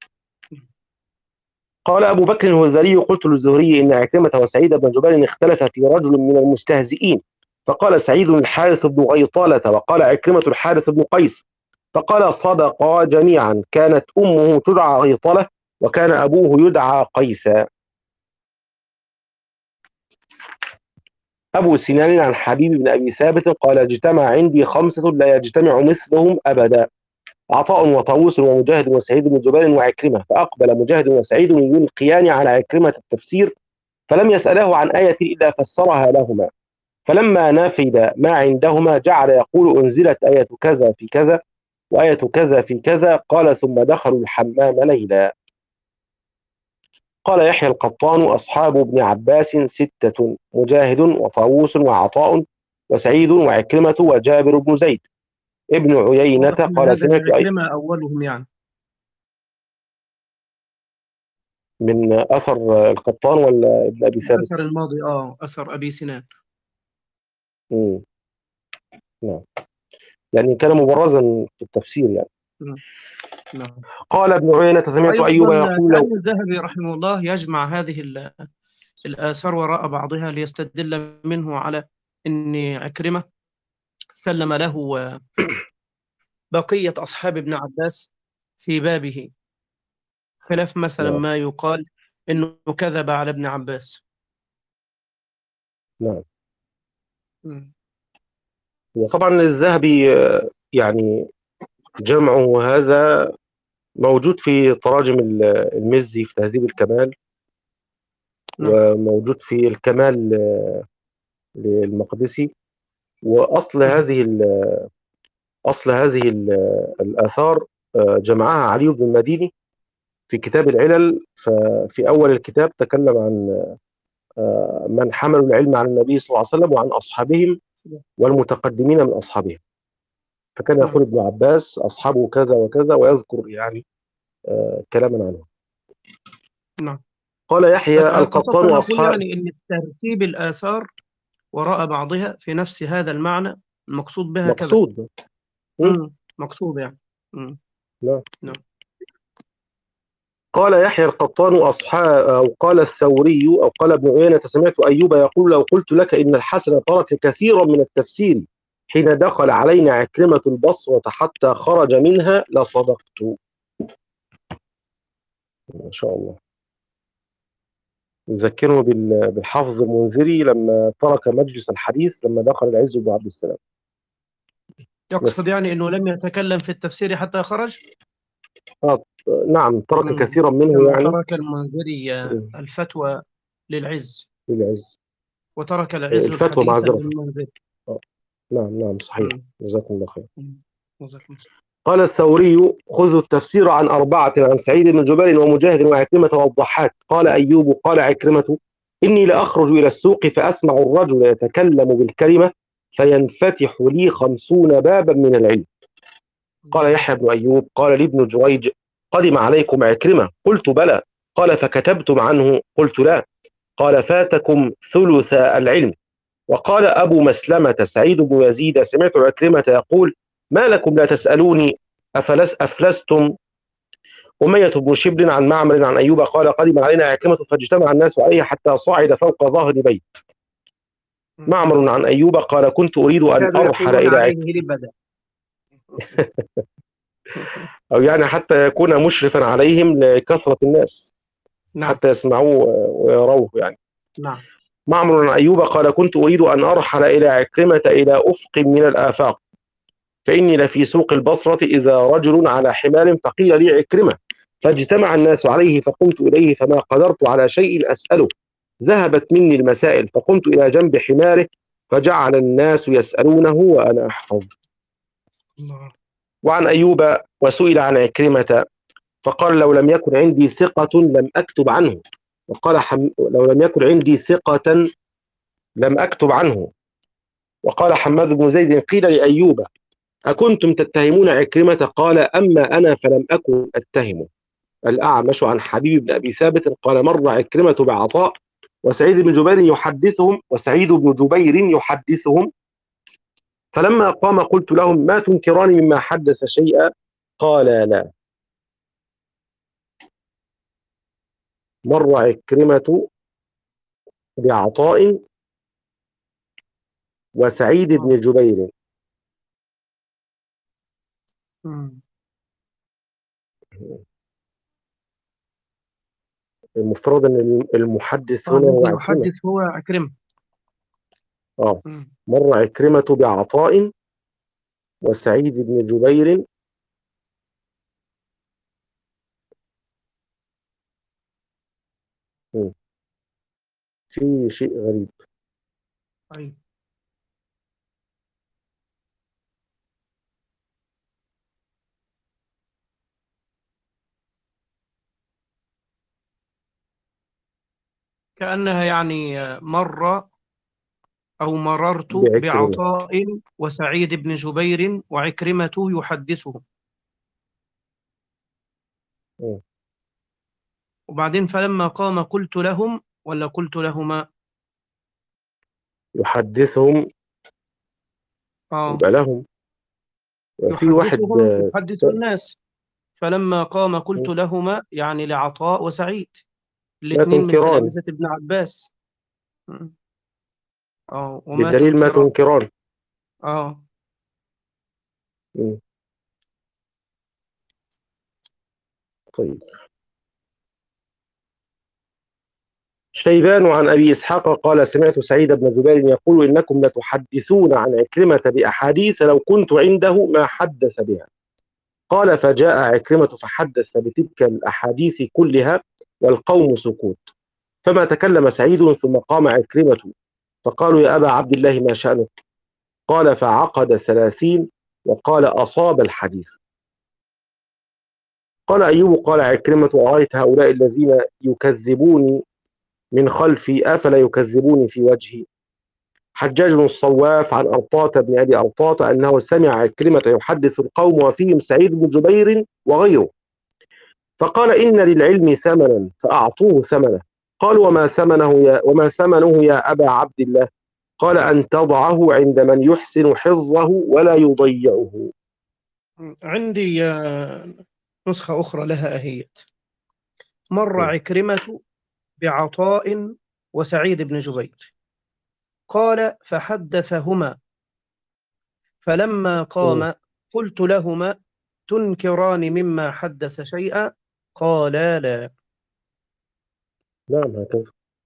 قال أبو بكر الهذلي: قلت للزهري إن عكرمة وسعيد بن جبير اختلف في رجل من المستهزئين، فقال سعيد: الحارث بن غيطالة، وقال عكرمة: الحارث بن قيس. فقال: صدقا جميعا، كانت أمه تدعى غيطلة، وكان أبوه يدعى قيسا. أبو سنان عن حبيب بن أبي ثابت قال: اجتمع عندي خمسة لا يجتمع مثلهم أبدا: عطاء وطاووس ومجاهد وسعيد بن جبير وعكرمة. فأقبل مجاهد وسعيد يلقيان على عكرمة التفسير، فلم يسأله عن آية إلا فسرها لهما. فلما نفد ما عندهما جعل يقول: أنزلت آية كذا في كذا، وآية كذا في كذا. قال: ثم دخلوا الحمام ليلا. قال يحيى القطان: أصحاب ابن عباس ستة: مجاهد وطاووس وعطاء وسعيد وعكرمة وجابر بن زيد. ابن عيينة واضح أن قال: هذا سمعت أي عكرمة أولهم يعني. من أثر القطان ولا ابن أبي ثابت؟ الأثر الماضي آه أثر أبي سنان. مم. نعم. يعني كان مبرزا في التفسير يعني. نعم. نعم. قال ابن عيينة سمعت أيوب وأيضا يقول لو كأن الذهبي رحمه الله يجمع هذه ال- الآثار وراء بعضها ليستدل منه على أن عكرمة سلم له بقية أصحاب ابن عباس في بابه، خلاف مثلا نعم ما يقال أنه كذب على ابن عباس. نعم. مم. وطبعا الذهبي آه، يعني جمعه هذا موجود في تراجم ال- المزي في تهذيب الكمال، نعم. وموجود في الكمال آه، للمقدسي. وأصل نعم. هذه ال- أصل هذه ال- الآثار آه، جمعها علي بن المديني في كتاب العلل. ففي أول الكتاب تكلم عن آه، من حملوا العلم عن النبي صلى الله عليه وسلم وعن أصحابهم والمتقدمين من أصحابهم. فكان نعم. يقول ابن عباس أصحابه كذا وكذا، ويذكر يعني آه، كلاما عنه. نعم. قال يحيى فقصدت القطان أن أقول وأصحاب. يعني أن ترتيب الآثار وراء بعضها في نفس هذا المعنى المقصود بها كذا. مقصود. م? مم. مقصود يعني. مم. لا. نعم. قال يحيى القطان أصحاب، أو قال الثوري أو قال ابن عيينة سمعت أيوب يقول لو قلت لك إن الحسن ترك كثيرا من التفسير حين دخل علينا عكرمة البصرة حتى خرج منها لصدقت. ما شاء الله. يذكره بال- بالحافظ المنذري لما ترك مجلس الحديث لما دخل العز بن عبد السلام. يقصد بس يعني أنه لم يتكلم في التفسير حتى خرج. آه نعم ترك مم. كثيرا منه كما يعني. ترك المنذري م، الفتوى للعز، للعز. وترك العز الفتوى الحديث معذرة. للمنذري. آه. نعم نعم صحيح. مم. جزاكم الله خير. مم. جزاكم الله. قال الثوري خذوا التفسير عن أربعة عن سعيد بن جبير ومجاهد وعكرمة والضحاك. قال أيوب قال عكرمة إني لأخرج إلى السوق فأسمع الرجل يتكلم بالكلمة فينفتح لي خمسون بابا من العلم. قال يحيى بن أيوب قال لي ابن جريج قدم عليكم عكرمة؟ قلت بلى. قال فكتبتم عنه؟ قلت لا. قال فاتكم ثلث العلم. وقال أبو مسلمة سعيد بن يزيد سمعت عكرمة يقول ما لكم لا تسألوني أفلس أفلستم. أمية بن شبل عن معمر عن أيوب قال قدم علينا عكرمة فاجتمع الناس عليه حتى صعد فوق ظهر بيت. مم. معمر عن أيوب قال كنت أريد أن كانوا أرحل يقولون إلى عليه عكرمة، لبدا. أو يعني حتى يكون مشرفا عليهم لكثرة الناس نعم. حتى يسمعوه ويروه يعني. نعم. معمر عن أيوب قال كنت أريد أن أرحل إلى عكرمة إلى أفق من الآفاق فإني لفي سوق البصرة إذا رجل على حمار فقيل لي عكرمة فاجتمع الناس عليه فقمت إليه فما قدرت على شيء أسأله ذهبت مني المسائل فقمت إلى جنب حماره فجعل الناس يسألونه وأنا أحفظ. الله. وعن أيوب وسئل عن عكرمة فقال لو لم يكن عندي ثقة لم أكتب عنه. وقال حم... لو لم يكن عندي ثقة لم أكتب عنه. وقال حماد بن زيد قيل لأيوب أكنتم تتهمون عكرمة؟ قال أما أنا فلم أكن أتهمه. الأعمش عن حبيب بن أبي ثابت قال مر عكرمة بعطاء وسعيد بن جبير يحدثهم وسعيد بن جبير يحدثهم فلما قام قلت لهم ما تنكران مما حدث شيئا؟ قال لا. مر عكرمة بعطاء وسعيد آه. بن جبير. مم. المفترض أن المحدث آه، هنا هو الذي عكرمة. يحدث هو عكرمة. آه. مم. مر عكرمة بعطاء وسعيد بن جبير. مم. في شيء غريب. أيوة. كأنها يعني مر أو مررت بعكرمة. بعطاء وسعيد بن جبير وعكرمة يحدثه، مم. وبعدين فلما قام قلت لهم ولا قلت لهما. يحدثهم. آه. يبقى لهم. في واحد يحدثهم آه، يحدث الناس. فلما قام قلت لهما، يعني لعطاء وسعيد، ما الاثنين من تنكران، تلامذة ابن عباس. م. اه، وما بالدليل ما تنكران. تنكران. اه. مم. طيب. شيبان عن أبي إسحاق قال سمعت سعيد بن جبير يقول إنكم لتحدثون عن عكرمة بأحاديث لو كنت عنده ما حدث بها. قال فجاء عكرمة فحدث بتلك الأحاديث كلها والقوم سكوت، فما تكلم سعيد ثم قام عكرمة فقالوا يا أبا عبد الله ما شأنك؟ قال فعقد ثلاثين وقال أصاب الحديث. قال أيوب قال عكرمة أرأيت هؤلاء الذين يكذبوني من خلفي أفلا يكذبوني في وجهي؟ حجاج الصواف عن أرطاة بن أبي أرطاة أنه سمع عكرمة يحدث القوم وفيهم سعيد بن جبير وغيره، فقال إن للعلم ثمنا فأعطوه ثمنه. قال وما ثمنه يا وما ثمنه يا أبا عبد الله؟ قال أن تضعه عند من يحسن حفظه ولا يضيعه. عندي آه، نسخة أخرى لها أهيت. مر م. عكرمة بعطاء وسعيد بن جبير، قال فحدثهما، فلما م. قام قلت لهما تنكران مما حدث شيئا؟ قالا لا. نعم هكذا.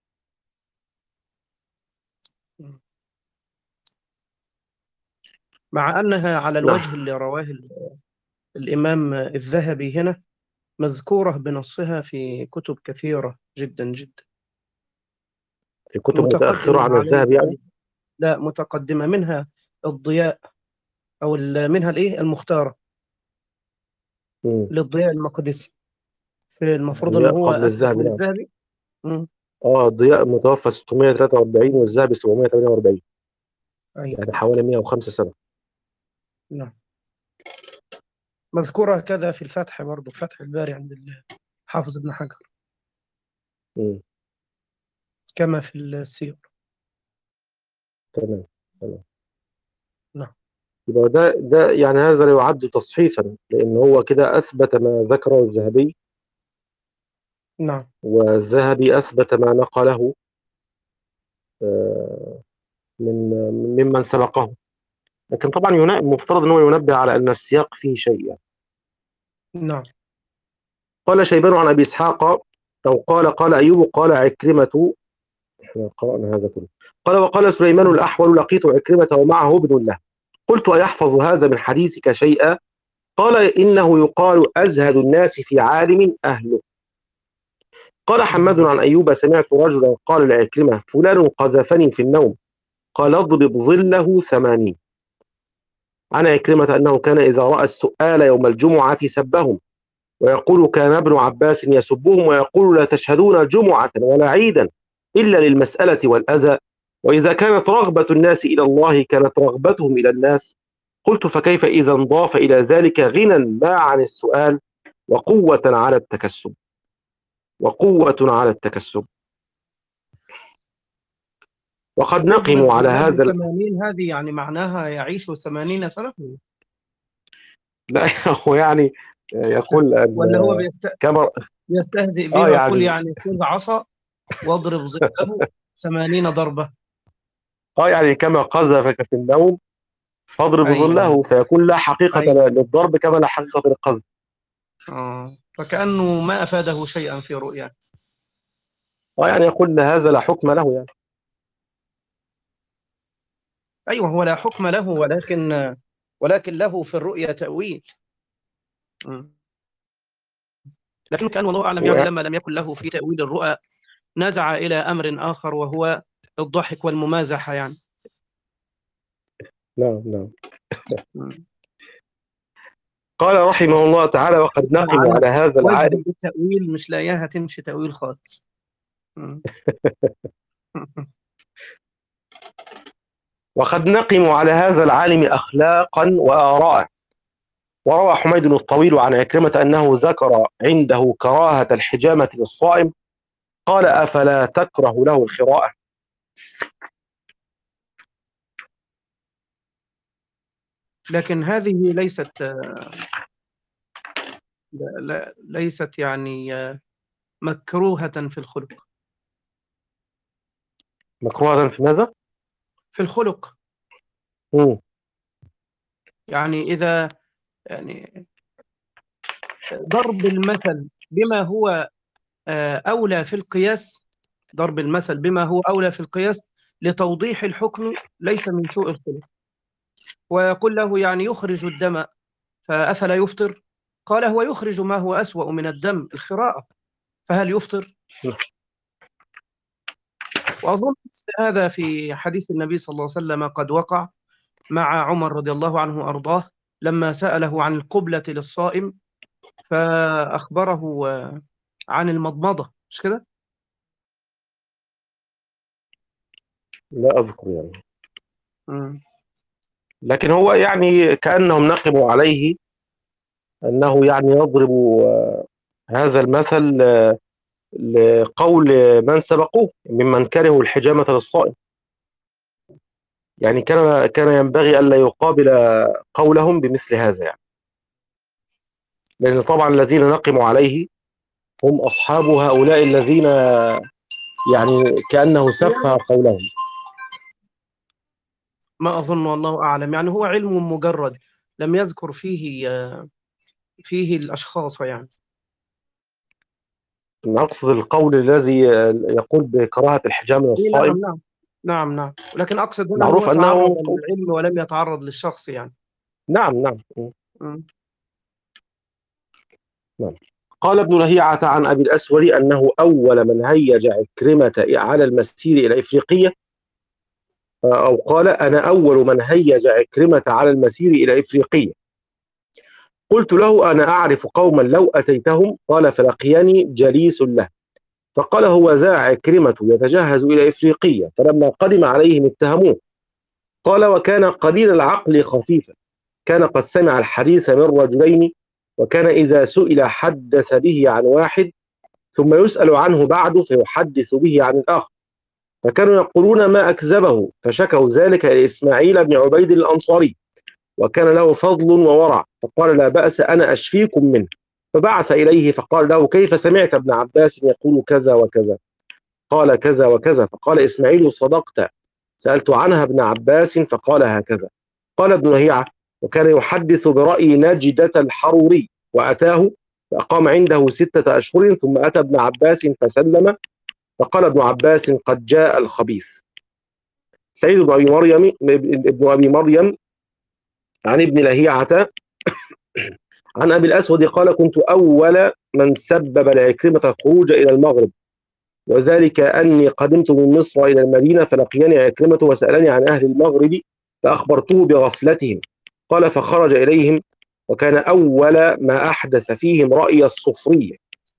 مع أنها على نعم الوجه اللي رواه الإمام الذهبي هنا مذكورة بنصها في كتب كثيرة جدا جدا، في كتب متأخرة متقدمة عن عليها الذهب يعني. أيضا. لا، متقدمة، منها الضياء، أو ال- منها الإيه المختارة م. للضياء المقدسي، في المفروض إن ضياء هو قبل أثبت الذهب من نعم. الذهبي. مم. اه ضياء متوفى ستمائة وثلاثة وأربعين والذهبي سبعمائة وثمانية وأربعين، أيوة. يعني حوالي مئة وخمسة سنة. نعم. مذكورة كذا في الفتح برضه، فتح الباري عند الحافظ ابن حجر، م. كما في السير. تمام تمام. نعم. يبقى ده ده يعني هذا لا يعد تصحيفا، لأن هو كده أثبت ما ذكره الذهبي، نعم. والذهبي أثبت ما نقله آه، من ممن سبقه. لكن طبعا ينا- المفترض أنه ينبه على أن السياق فيه شيء يعني. نعم. قال شيبان عن أبي إسحاق أو قال قال أيوب قال عكرمة، احنا قرأنا هذا كله. قال وقال سليمان الأحول لقيت عكرمة ومعه ابن له، قلت أيحفظ هذا من حديثك شيئا؟ قال إنه يقال أزهد الناس في عالم أهله. قال حماد مم. عن أيوب سمعت رجلا قال لعكرمة فلان قذفني في النوم، قال اضرب ظله ثمانين. عن عكرمة أنه كان إذا رأى السؤال يوم الجمعة سبهم، ويقول كان ابن عباس يسبهم ويقول لا تشهدون جمعة ولا عيدا إلا للمسألة والأذى، وإذا كانت رغبة الناس إلى الله كانت رغبتهم إلى الناس. قلت فكيف إذا انضاف إلى ذلك غنى ما عن السؤال وقوة على التكسب وقوة على التكسب وقد اضرب نقموا على ظله هذا ال... ثمانين، هذه يعني معناها يعيش ثمانين سنة؟ لا هو يعني يقول أن ولا هو بيست... كما بيستهزئ اه بما يقول يعني يعني خذ عصا واضرب ظله ثمانين ضربة؟ اه يعني كما قذفك في النوم فاضرب أيوه. ظله، فيكون لا حقيقة أيوه. للضرب كما لا حقيقة للقذف. آه. فكأنه ما أفاده شيئا في رؤيا. اه يعني يقول هذا لا حكم له يعني. أيوه، هو لا حكم له، ولكن ولكن له في الرؤيا تأويل. مم. لكنه كان والله أعلم هو يعني يعني لما لم يكن له في تأويل الرؤى نزع إلى أمر آخر، وهو الضحك والممازحة يعني. نعم نعم. مم. قال رحمه الله تعالى وقد نقم على على هذا وجه العالم التأويل مش لاقياها تمشي تأويل خالص. مم. وقد نقم على هذا العالم أخلاقا وآراء. وروى حميد الطويل عن عكرمة أنه ذكر عنده كراهة الحجامة للصائم، قال أفلا تكره له الخراءة؟ لكن هذه ليست لا- ليست يعني مكروهة في الخلق. مكروهة في ماذا؟ في الخلق مم. يعني إذا يعني ضرب المثل بما هو آه، أولى في القياس، ضرب المثل بما هو أولى في القياس لتوضيح الحكم ليس من سوء الخلق. ويقول له يعني يخرج الدم فأفلا يفطر؟ قال هو يخرج ما هو أسوأ من الدم، الخراءة، فهل يفطر؟ وأظن هذا في حديث النبي صلى الله عليه وسلم قد وقع مع عمر رضي الله عنه وأرضاه لما سأله عن القبلة للصائم فأخبره آه، عن المضمضة، مش كده؟ لا أذكر يعني. مم. لكن هو يعني كأنهم نقموا عليه أنه يعني يضرب آه، هذا المثل آه، لقول من سبقوه ممن كرهوا الحجامة للصائم. يعني كان كان ينبغي ألا يقابل قولهم بمثل هذا يعني. لأن طبعا الذين نقموا عليه هم أصحاب هؤلاء الذين يعني كأنه سفه قولهم. ما أظن والله أعلم، يعني هو علم مجرد لم يذكر فيه آه، فيه الأشخاص يعني. أنا أقصد القول الذي يقول بكراهة الحجامة إيه، للصائم. نعم نعم. نعم نعم، ولكن أقصد هنا أن هو معروف تعرض أنه للعلم ولم يتعرض للشخص يعني. نعم نعم مم. نعم. قال ابن لهيعة عن أبي الأسود أنه أول من هيج عكرمة على المسير إلى إفريقية، أو قال أنا أول من هيج عكرمة على المسير إلى إفريقية. قلت له أنا أعرف قوما لو أتيتهم، قال فلقيني جليس له فقال هو ذا عكرمة يتجهز إلى إفريقية، فلما قدم عليهم اتهموه. قال وكان قليل العقل خفيفا، كان قد سمع الحديث من رجلين، وكان إذا سئل حدث به عن واحد ثم يسأل عنه بعد فيحدث به عن الآخر، فكانوا يقولون ما أكذبه، فشكوا ذلك إلى إسماعيل بن عبيد الأنصاري، وكان له فضل وورع، فقال لا بأس أنا أشفيكم منه. فبعث إليه فقال له كيف سمعت ابن عباس يقول كذا وكذا؟ قال كذا وكذا. فقال إسماعيل صدقت، سألت عنها ابن عباس فقال هكذا. قال ابن لهيعة وكان يحدث برأي نجدة الحروري، وأتاه فأقام عنده ستة أشهر ثم أتى ابن عباس فسلم، فقال ابن عباس قد جاء الخبيث. سعيد بن أبي مريم ابن أبي مريم عن ابن لهيعة عن أبي الأسود قال كنت أول من سبب لعكرمة الخروج إلى المغرب، وذلك أني قدمت من مصر إلى المدينة فلقيني عكرمة وسألني عن أهل المغرب فأخبرته بغفلتهم، قال فخرج إليهم وكان أول ما أحدث فيهم رأي الصفرية.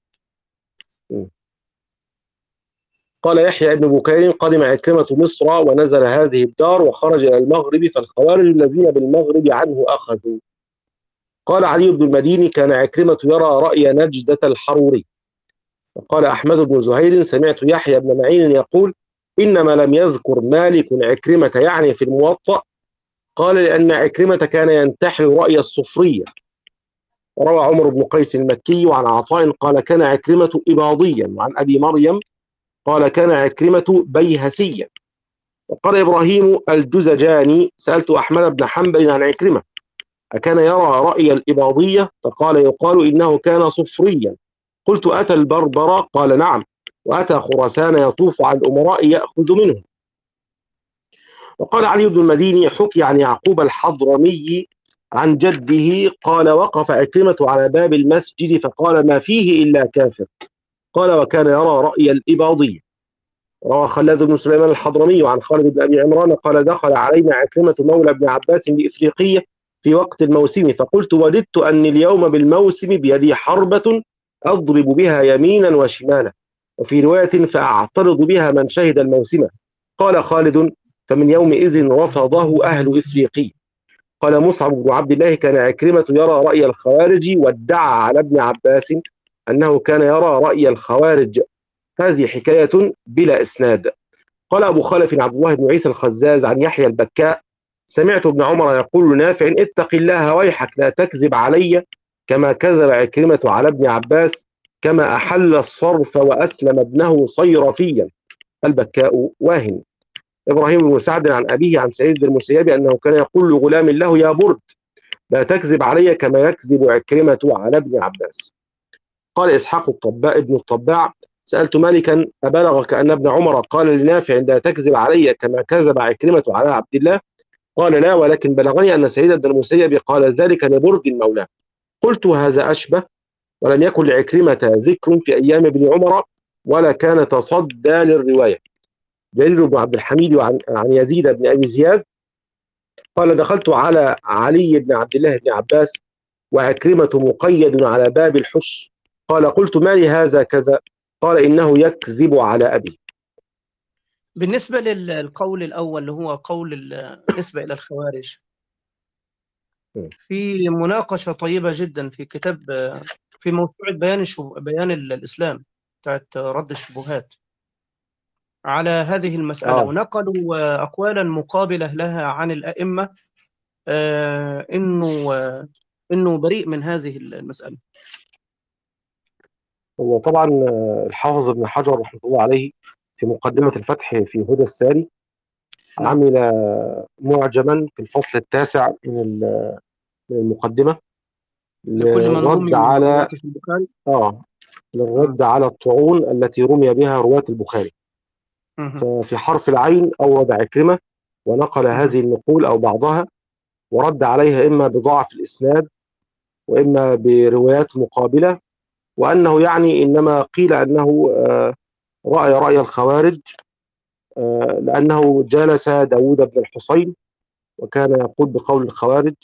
قال يحيى بن بكير قدم عكرمة مصر ونزل هذه الدار وخرج إلى المغرب، فالخوارج الذين بالمغرب عنه أخذوا. قال علي بن المديني كان عكرمة يرى رأي نجدة الحروري. وقال أحمد بن زهير سمعت يحيى بن معين يقول إنما لم يذكر مالك عكرمة يعني في الموطأ، قال لأن عكرمة كان ينتحل رأي الصفرية. روى عمر بن قيس المكي عن عطاء قال كان عكرمة إباضيا، وعن أبي مريم قال كان عكرمة بيهسيا. وقال إبراهيم الجزجاني سألت أحمد بن حنبل عن عكرمة أكان يرى رأي الإباضية؟ فقال يقال إنه كان صفريا. قلت أتى البربر؟ قال نعم، وأتى خراسان يطوف على الأمراء يأخذ منهم. وقال علي بن المديني حكي عن يعقوب الحضرمي عن جده قال وقف عكرمة على باب المسجد فقال ما فيه إلا كافر، قال وكان يرى رأي الإباضية. روى خلاد بن سليمان الحضرمي عن خالد بن أبي عمران قال دخل علينا عكرمة مولى ابن عباس بإفريقية في وقت الموسم، فقلت وددت أني اليوم بالموسم بيدي حربة أضرب بها يمينا وشمالا، وفي رواية فأعترض بها من شهد الموسم. قال خالد فمن يومئذ رفضه أهل إفريقية. قال مصعب بن عبد الله كان عكرمة يرى رأي الخوارج، وادعى على ابن عباس أنه كان يرى رأي الخوارج. هذه حكاية بلا إسناد. قال أبو خلف عبد الله بن عيسى الخزاز عن يحيى البكاء سمعت ابن عمر يقول لنافع اتق الله ويحك لا تكذب علي كما كذب عكرمة على ابن عباس، كما أحل الصرف وأسلم ابنه صيرفيا البكاء واهن. إبراهيم بن سعد عن أبيه عن سعيد بن المسيب أنه كان يقول لغلام له يا برد لا تكذب علي كما يكذب عكرمة على ابن عباس. قال إسحاق الطباء ابن الطباع سألت مالكا أبلغك أن ابن عمر قال لنافع لا تكذب علي كما كذب عكرمة على عبد الله؟ قال لا، ولكن بلغني أن سعيد بن المسيب قال ذلك لبرد مولاه. قلت هذا أشبه، ولم يكن لعكرمة ذكر في أيام ابن عمر ولا كان تصدى للرواية. جرير بن عبد الحميد عن, عن يزيد بن أبي زياد قال دخلت على علي بن عبد الله بن عباس وعكرمة مقيد على باب الحش، قال قلت ما لي هذا كذا؟ قال إنه يكذب على أبي. بالنسبة للقول الأول اللي هو قول بالنسبة إلى الخوارج، في مناقشة طيبة جدا في كتاب في موسوعة بيان الشب... بيان الإسلام بتاعت رد الشبهات على هذه المسألة، آه. ونقلوا أقوالا مقابلة لها عن الأئمة، آه إنه آه إنه بريء من هذه المسألة. هو طبعا الحافظ ابن حجر رحمه الله عليه في مقدمة نعم. الفتح في هدى الساري نعم. عمل معجما في الفصل التاسع من المقدمة لكل من للرد رمي من على رواته في البخاري. آه آه. للرد على الطعون التي رمي بها رواة البخاري. مه. ففي حرف العين أورد عكرمة ونقل مه. هذه النقول أو بعضها ورد عليها إما بضعف الإسناد وإما بروايات مقابلة، وأنه يعني إنما قيل أنه آه، رأي رأي الخوارج آه، لأنه جالس داود بن الحصين وكان يقول بقول الخوارج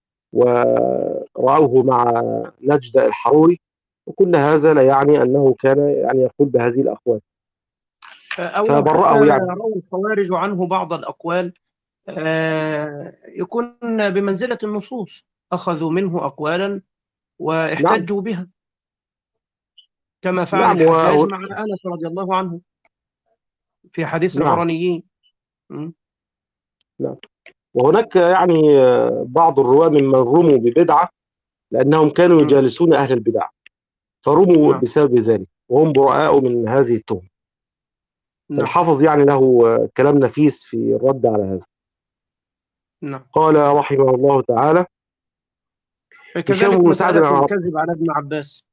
ورأوه مع نجد الحروري، وكل هذا لا يعني أنه كان يعني يقول بهذه الأقوال، أو لو حتى فبرأه يعني. روى الخوارج عنه بعض الأقوال آه يكون بمنزلة النصوص، أخذوا منه أقوالا نعم. واحتجوا بها، كما فعل نعم و... الحجاج و- مع أنس رضي الله عنه في حديث نعم. العرانيين. م. نعم. وهناك يعني آه، بعض الرواة ممن رموا ببدعة لأنهم كانوا م. يجالسون أهل البدع فرموا نعم. بسبب ذلك وهم براء من هذه التهم. نعم. الحافظ يعني له آه، كلام نفيس في الرد على هذا. نعم. قال رحمه الله تعالى هشام كذلك بن سعد مسألة عن- الكذب على ابن عباس،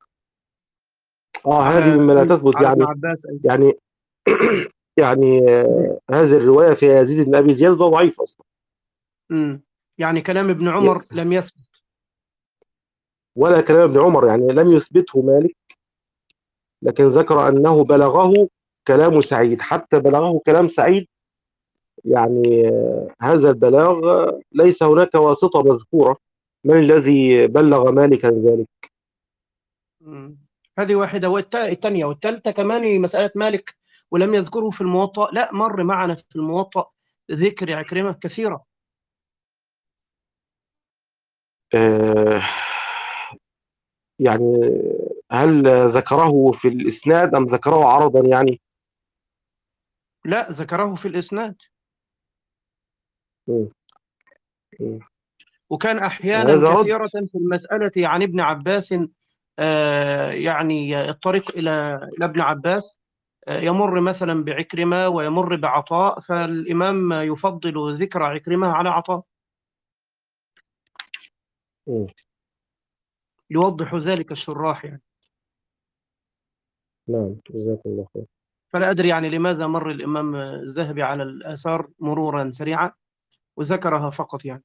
اه هذه على مما لا تثبت على ابن يعني. عباس أيضا. يعني يعني آه، هذه الرواية فيها يزيد بن أبي زياد ده ضعيف أصلا. م. يعني كلام ابن عمر لم يثبت. ولا كلام ابن عمر يعني لم يثبته مالك، لكن ذكر أنه بلغه كلام سعيد، حتى بلغه كلام سعيد يعني آه، هذا البلاغ آه، ليس هناك واسطة مذكورة. من الذي بلغ مالكا ذلك؟ م. هذه واحدة، والثانية والثالثة كمان مسألة مالك ولم يذكره في الموطأ، لا مر معنا في الموطأ ذكر عكرمة كثيرة. آه، يعني هل ذكره في الإسناد أم ذكره عرضا يعني؟ لا، ذكره في الإسناد. م- م. وكان أحيانا هذا رد. كثيرة في المسألة عن ابن عباس، آه، يعني الطريق إلى إلى ابن عباس آه، يمر مثلا بعكرمة ويمر بعطاء، فالإمام يفضل ذكر عكرمة على عطاء، م. يوضح ذلك الشراح يعني. نعم جزاكم الله خير. فلا أدري يعني لماذا مر الإمام الذهبي على الآثار مرورا سريعا وذكرها فقط يعني.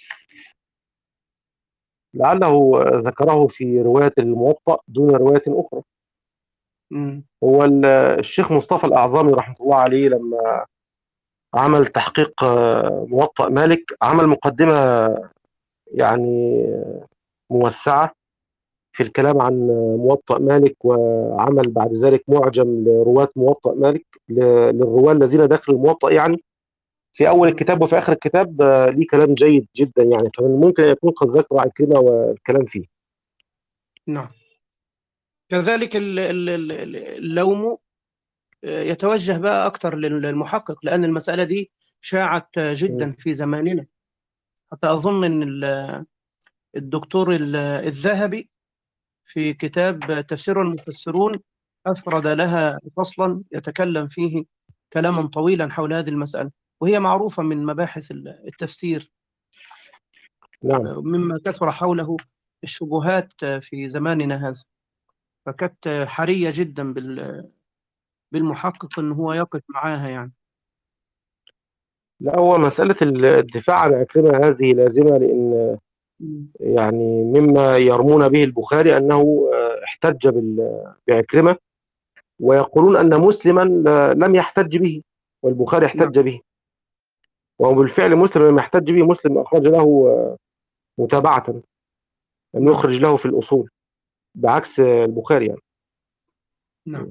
لعله ذكره في رواية الموطأ دون رواية أخرى. مم. هو ال- الشيخ مصطفى الأعظمي رحمة الله عليه لما عمل تحقيق آه، موطأ مالك عمل مقدمة يعني موسعة في الكلام عن موطأ مالك، وعمل بعد ذلك معجم لرواة موطأ مالك ل- للرواة الذين داخل الموطأ يعني. في أول مم. الكتاب وفي آخر الكتاب آه، ليه كلام جيد جدا يعني، فمن ممكن أن يكون قد ذكر عن كلمة والكلام فيه. نعم. كذلك ال- ال- ال- اللوم يتوجه بقى أكتر للمحقق، لأن المسألة دي شاعت جدا في زماننا، حتى أظن أن ال- الدكتور ال- الذهبي في كتاب تفسير المفسرون أفرد لها فصلا يتكلم فيه كلاما طويلا حول هذه المسألة، وهي معروفة من مباحث التفسير، نعم. مما كثر حوله الشبهات في زماننا هذا. فكانت حرية جدا بال- بالمحقق أن هو يقف معاها يعني. لا، هو مسألة الدفاع عن عكرمة هذه لازمة، لأن مم. يعني مما يرمون به البخاري أنه آه، احتج بال- بعكرمة، ويقولون أن مسلما آه، لم يحتج به والبخاري نعم. احتج به. وبالفعل مسلم لم يحتج به، مسلم أخرج له آه، متابعة، لم نعم. يخرج له في الأصول، بعكس آه، البخاري يعني. نعم.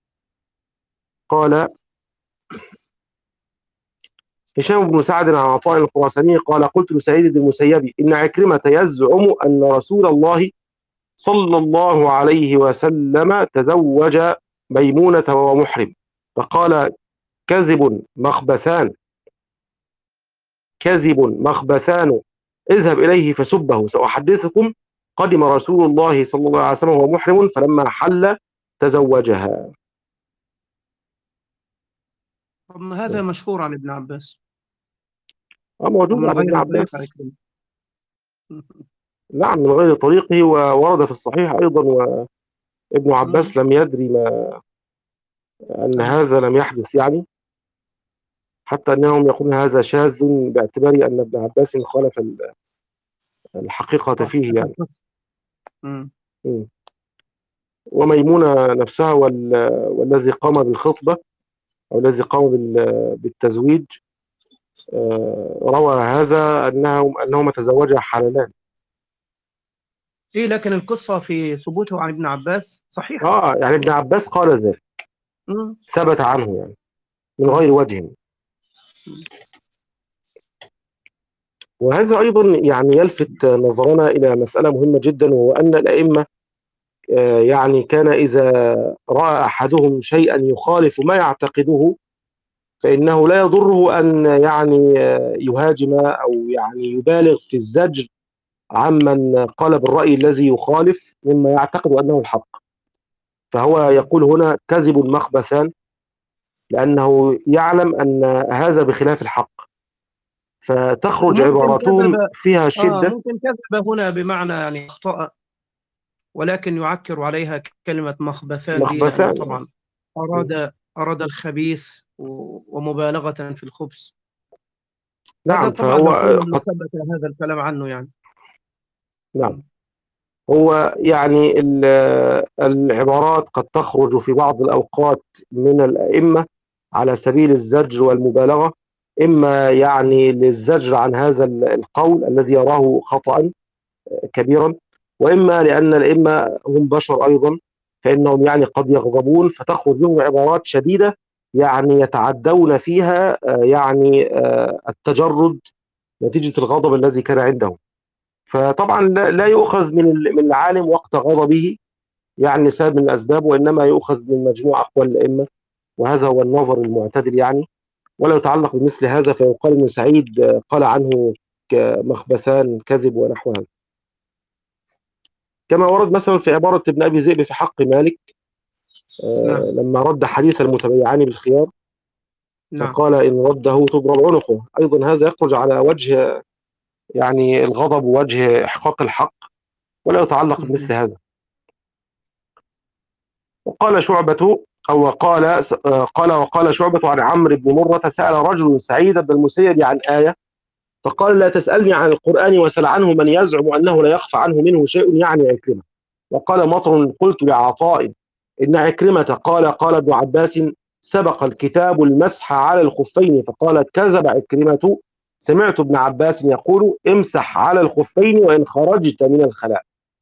قال هشام بن سعد عن عطاء الخراساني قال قلت لسعيد بن المسيب إن عكرمة يزعم أن رسول الله صلى الله عليه وسلم تزوج ميمونة وهو محرم، فقال كذب مخبثان، كذب مخبثان، اذهب إليه فسبه سأحدثكم. قدم رسول الله صلى الله عليه وسلم وهو محرم، فلما حل تزوجها. طب ما هذا مشهور عن ابن عباس آه، موجود ومن عن ابن غير طريق عباس. عكرمة. نعم، من غير طريقه، وورد في الصحيح أيضا، وابن مم. عباس لم يدري ما أن أيوة. هذا لم يحدث يعني، حتى أنهم يقولون هذا شاذ باعتبار أن ابن عباس خالف الحقيقة صح. فيه يعني. مم. م. وميمونة نفسها وال... والذي قام بالخطبة أو الذي قام بال... بالتزويج آه، روى هذا أنهم أنهما تزوجا حلالان. إيه، لكن القصة في ثبوته عن ابن عباس صحيحة. آه يعني ابن عباس قال ذلك، مم. ثبت عنه يعني من مم. غير وجه. وهذا أيضا يعني يلفت نظرنا إلى مسألة مهمة جدا، وهو أن الأئمة آه، يعني كان إذا رأى أحدهم شيئا يخالف ما يعتقده، فإنه لا يضره أن يعني آه، يهاجم أو يعني يبالغ في الزجر عمن قال بالرأي الذي يخالف مما يعتقد أنه الحق. فهو مم. يقول هنا كذب مخبثان، لأنه يعلم أن هذا بخلاف الحق، فتخرج وممكن عباراتهم كذب. فيها آه شدة. ممكن كذب هنا بمعنى يعني أخطأ، ولكن يعكر عليها كلمة مخبثان دي لأنه مخبثان. طبعا أراد أراد الخبيث و- ومبالغة في الخبث. هذا نعم، طبعا فهو نقول أنه قد. ثبت هذا الكلام عنه يعني. نعم. مم. هو يعني ال- العبارات قد تخرج في بعض الأوقات من الأئمة على سبيل الزجر والمبالغة، إما يعني للزجر عن هذا القول الذي يراه خطأ كبيرا، وإما لأن الأئمة هم بشر أيضا، فإنهم يعني قد يغضبون فتخرج منهم عبارات شديدة يعني يتعدون فيها آه، يعني آه، التجرد نتيجة الغضب الذي كان عندهم. فطبعا لا لا يؤخذ من ال- من العالم وقت غضبه يعني سبب من الأسباب، وإنما يؤخذ من مجموع أقوال الأئمة، وهذا هو النظر المعتدل يعني. ولا يتعلق بمثل هذا فيقال ان سعيد آه، قال عنه ك- مخبثان كذب ونحو هذا، كما ورد مثلا في عبارة ابن أبي ذئب في حق مالك نعم. آه، لما رد حديث المتبيعان بالخيار، نعم. فقال إن رده تضرب عنقه. أيضا هذا يخرج على وجه يعني الغضب ووجه إحقاق الحق، ولا يتعلق مم. بمثل هذا. وقال شعبة أو قال آه، قال وقال شعبة عن عمرو بن مرة سأل رجل سعيد بن المسيب عن آية، فقال لا تسألني عن القرآن وسل عنه من يزعم أنه لا يخفى عنه منه شيء يعني عكرمة. وقال مطر قلت لعطاء إن عكرمة قال قال ابن عباس سبق الكتاب المسح على الخفين، فقال كذب عكرمة سمعت ابن عباس يقول امسح على الخفين وإن خرجت من الخلاء.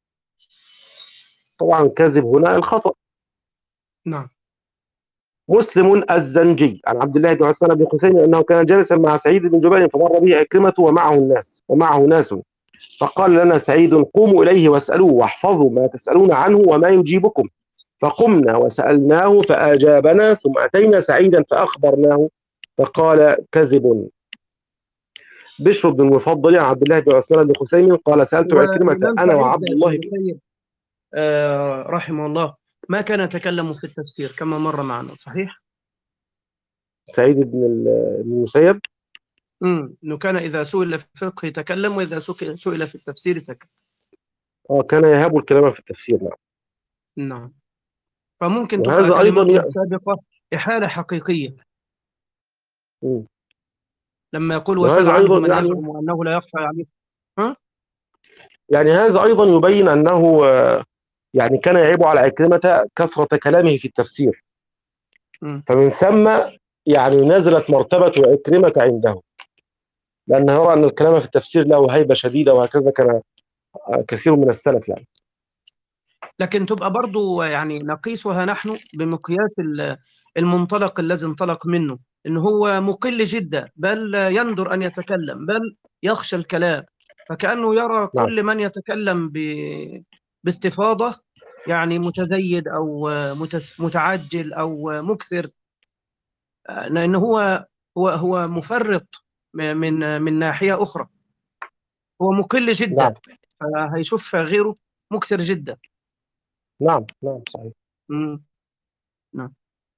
طبعا كذب هنا الخطأ. نعم. مسلم الزنجي عن عبد الله بن عثمان بن قسيم أنه كان جالسا مع سعيد بن جبير فمر به عكرمة ومعه الناس ومعه ناس، فقال لنا سعيد قوموا إليه واسألوه واحفظوا ما تسألون عنه وما يجيبكم. فقمنا وسألناه فأجابنا، ثم أتينا سعيدا فأخبرناه فقال كذب. بشر بن المفضل عن عبد الله بن عثمان بن خثيم قال سألت عكرمة والإمام أنا سعيد وعبد بن الله بن المسيب آه رحمه الله ما كان يتكلم في التفسير كما مر معنا، صحيح؟ سعيد بن ال- بن المسيب. امم انه كان اذا سئل في الفقه يتكلم، واذا سك- سئل في التفسير سكت. اه كان يهاب الكلام في التفسير. نعم. نعم. فممكن تبقى وهذا أيضا كلمته ي... السابقة إحالة حقيقية، مم. لما يقول وسل وهذا عنه أيضا من يعني يزعم أنه لا يخفى عليه. ها؟ يعني هذا أيضا يبين أنه آه، يعني كان يعيب على عكرمة كثرة كلامه في التفسير، مم. فمن ثم يعني نزلت مرتبة عكرمة عنده، لأنه يرى أن الكلام في التفسير له هيبة شديدة، وهكذا كان آه، كثير من السلف يعني. لكن تبقى برضو يعني نقيسها نحن بمقياس ال- المنطلق الذي انطلق منه، إن هو مقل جدا، بل يندر أن يتكلم، بل يخشى الكلام، فكأنه يرى نعم. كل من يتكلم ب... باستفاضة يعني متزيد أو متس... متعجل أو مكثر، لأن هو هو هو مفرط م- من من ناحية أخرى، هو مقل نعم. جدا، فهيشوف غيره مكثر جدا. نعم. نعم صحيح. مم. نعم.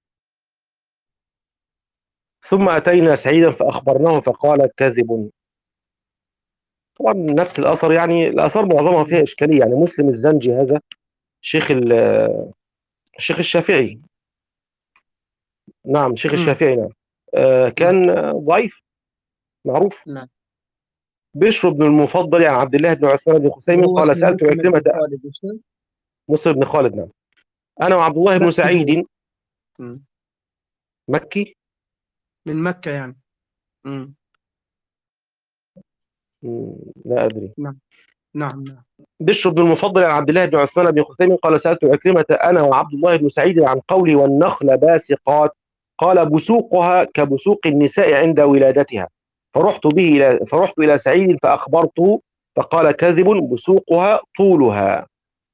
ثم أتينا سعيدا فأخبرناه فقال كاذب. طبعا نفس الأثر، يعني الآثار معظمها فيها مم. إشكالية. يعني مسلم الزنجي هذا شيخ ال- الشيخ الشافعي. نعم شيخ مم. الشافعي. نعم. آه نعم. كان آه، ضعيف معروف. نعم. بشر بن المفضل عن عبد الله بن عثمان بن اللي خثيم هو قال اسمه سألت مسلم عكرمة. بن خالد، مش كده؟ مسلم بن خالد. نعم. أنا وعبد الله بن مكي هو. سعيد. مم. مكي. من مكة يعني. مم. مم، لا أدري. نعم. نعم. نعم. بشر بن المفضل عن عبد الله بن عثمان بن خثيم قال سألت عكرمة أنا وعبد الله بن سعيد عن قولي والنخل باسقات، قال بسوقها كبسوق النساء عند ولادتها، فرحت به إلى فرحت إلى سعيد فأخبرته فقال كذب بسوقها طولها.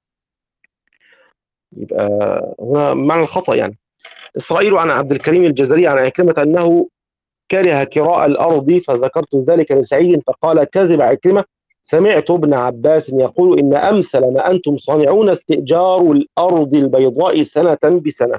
يبقى هنا معنى الخطأ يعني. إسرائيل عن عبد الكريم الجزري عن عكرمة أنه كره كراء الأرض فذكرت ذلك لسعيد فقال كذب عكرمة سمعت ابن عباس يقول إن أمثل ما أنتم صانعون استئجار الأرض البيضاء سنة بسنة.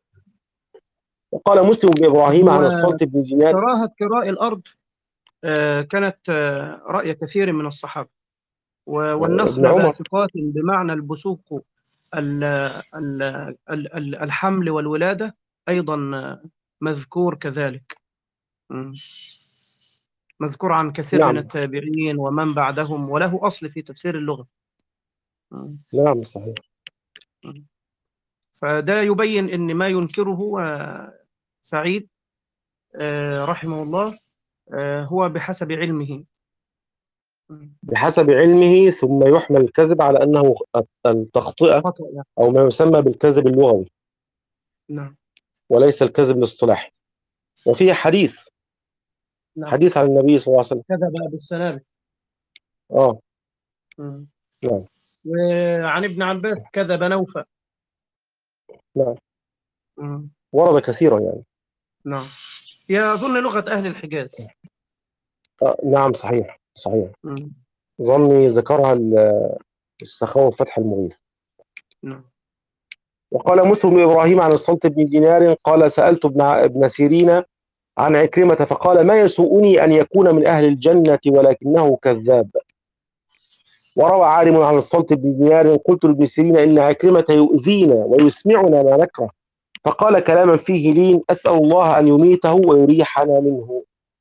وقال مسلم بن إبراهيم هو عن الصلت بن دينار. كراهة كراء الأرض آه، كانت آه، رأي كثير من الصحابة، و- ابن والنخل عمر. باسقات بمعنى البسوق، ال- ال- ال- ال- الحمل والولادة أيضا آه، مذكور كذلك. مم. مذكور عن كثير من نعم. التابعين ومن بعدهم، وله أصل في تفسير اللغة. مم. نعم صحيح. مم. فده يبين أن ما ينكره آه، سعيد آه، رحمه الله آه، هو بحسب علمه. مم. بحسب علمه، ثم يحمل الكذب على أنه التخطئة خطأ يعني. أو ما يسمى بالكذب اللغوي، نعم. وليس الكذب الاصطلاحي. وفيه حديث نعم. حديث عن النبي صلى الله عليه وسلم. كذب أبو السلام. آه. مم. نعم. وعن ابن عباس كذب نوفل. نعم. مم. ورد كثيرا يعني. نعم. هي أظن لغة أهل الحجاز. آه. نعم صحيح صحيح. مم. ظني ذكرها ال- السخاوي في فتح المغيث. نعم. وقال مسلم بن إبراهيم عن الصلت بن دينار قال سألت ابن ابن سيرين عن عكرمة فقال ما يسوءني أن يكون من أهل الجنة ولكنه كذاب. وروى عالم عن الصلت بن دينار قلت لابن سيرين إن عكرمة يؤذينا ويسمعنا ما نكره، فقال كلاما فيه لين أسأل الله أن يميته ويريحنا منه.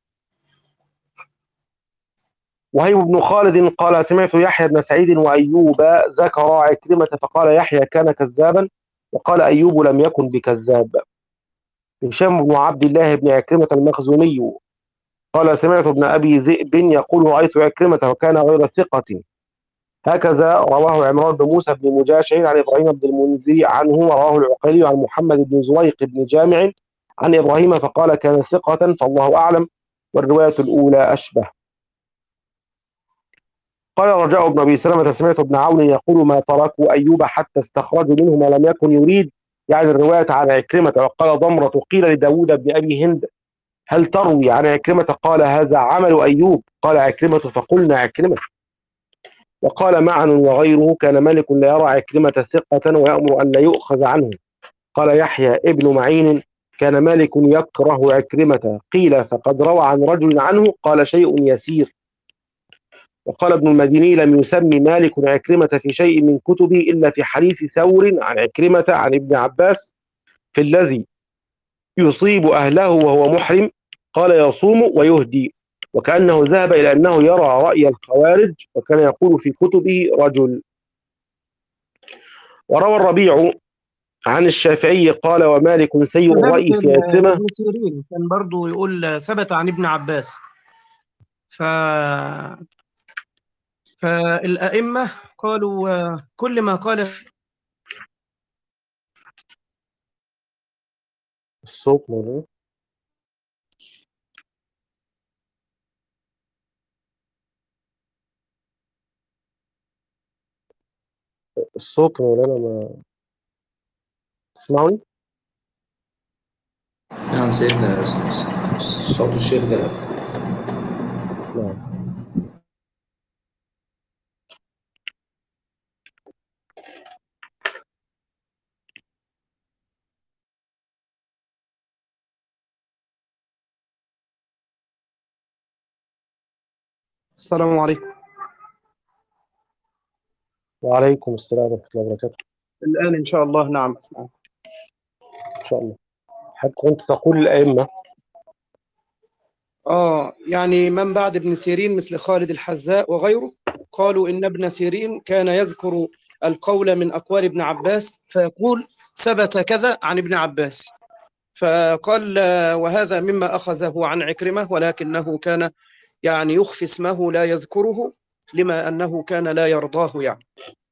وهيب بن خالد قال سمعت يحيى بن سعيد وأيوب ذكر عكرمة فقال يحيى كان كذابا وقال أيوب لم يكن بكذاب. هشام بن عبد الله بن عكرمة المخزومي قال سمعت ابن أبي ذئب يقول رأيت عكرمة وكان غير ثقة، هكذا رواه عمران بن موسى بن مجاشع عن إبراهيم بن المنذر عنه، ورواه العقيلي عن محمد بن زريق بن جامع عن إبراهيم فقال كان ثقة فالله أعلم، والرواية الأولى أشبه. قال رجاء بن أبي سلمة سمعت ابن عون يقول ما تركوا أيوب حتى استخرجوا منه ما لم يكن يريد، يعني الرواية عن عكرمة. وقال ضمرة قيل لداود بن أبي هند هل تروي عن عكرمة قال هذا عمل أيوب؟ قال عكرمة فقلنا عكرمة. وقال معن وغيره كان مالك لا يرى عكرمة ثقة ويأمر أن لا يؤخذ عنه. قال يحيى ابن معين كان مالك يكره عكرمة، قيل فقد روى عن رجل عنه قال شيء يسير. وقال ابن المديني لم يسمي مالك عكرمة في شيء من كتبه إلا في حديث ثور عن عكرمة عن ابن عباس في الذي يصيب أهله وهو محرم، قال يصوم ويهدي، وكأنه ذهب إلى أنه يرى رأي الخوارج، وكان يقول في كتبه رجل. وروى الربيع عن الشافعي قال ومالك سيء كذلك الرأي في عكرمة. ابن سيرين كان برضو يقول ثبت عن ابن عباس. ف... فالأئمة قالوا آه، كل ما قال الصوت موجود. الصوت مولانا ما تسمعوني؟ نعم سيدنا، صوت الشيخ ذهب. نعم. السلام عليكم. وعليكم السلام ورحمة الله وبركاته. الآن إن شاء الله نعم أسمعكم. إن شاء الله. حتى كنت تقول الأئمة. آه يعني من بعد ابن سيرين مثل خالد الحذاء وغيره قالوا إن ابن سيرين كان يذكر القول من أقوال ابن عباس فيقول ثبت كذا عن ابن عباس، فقال آه، وهذا مما أخذه عن عكرمة، ولكنه كان يعني يخفي اسمه لا يذكره لما أنه كان لا يرضاه يعني.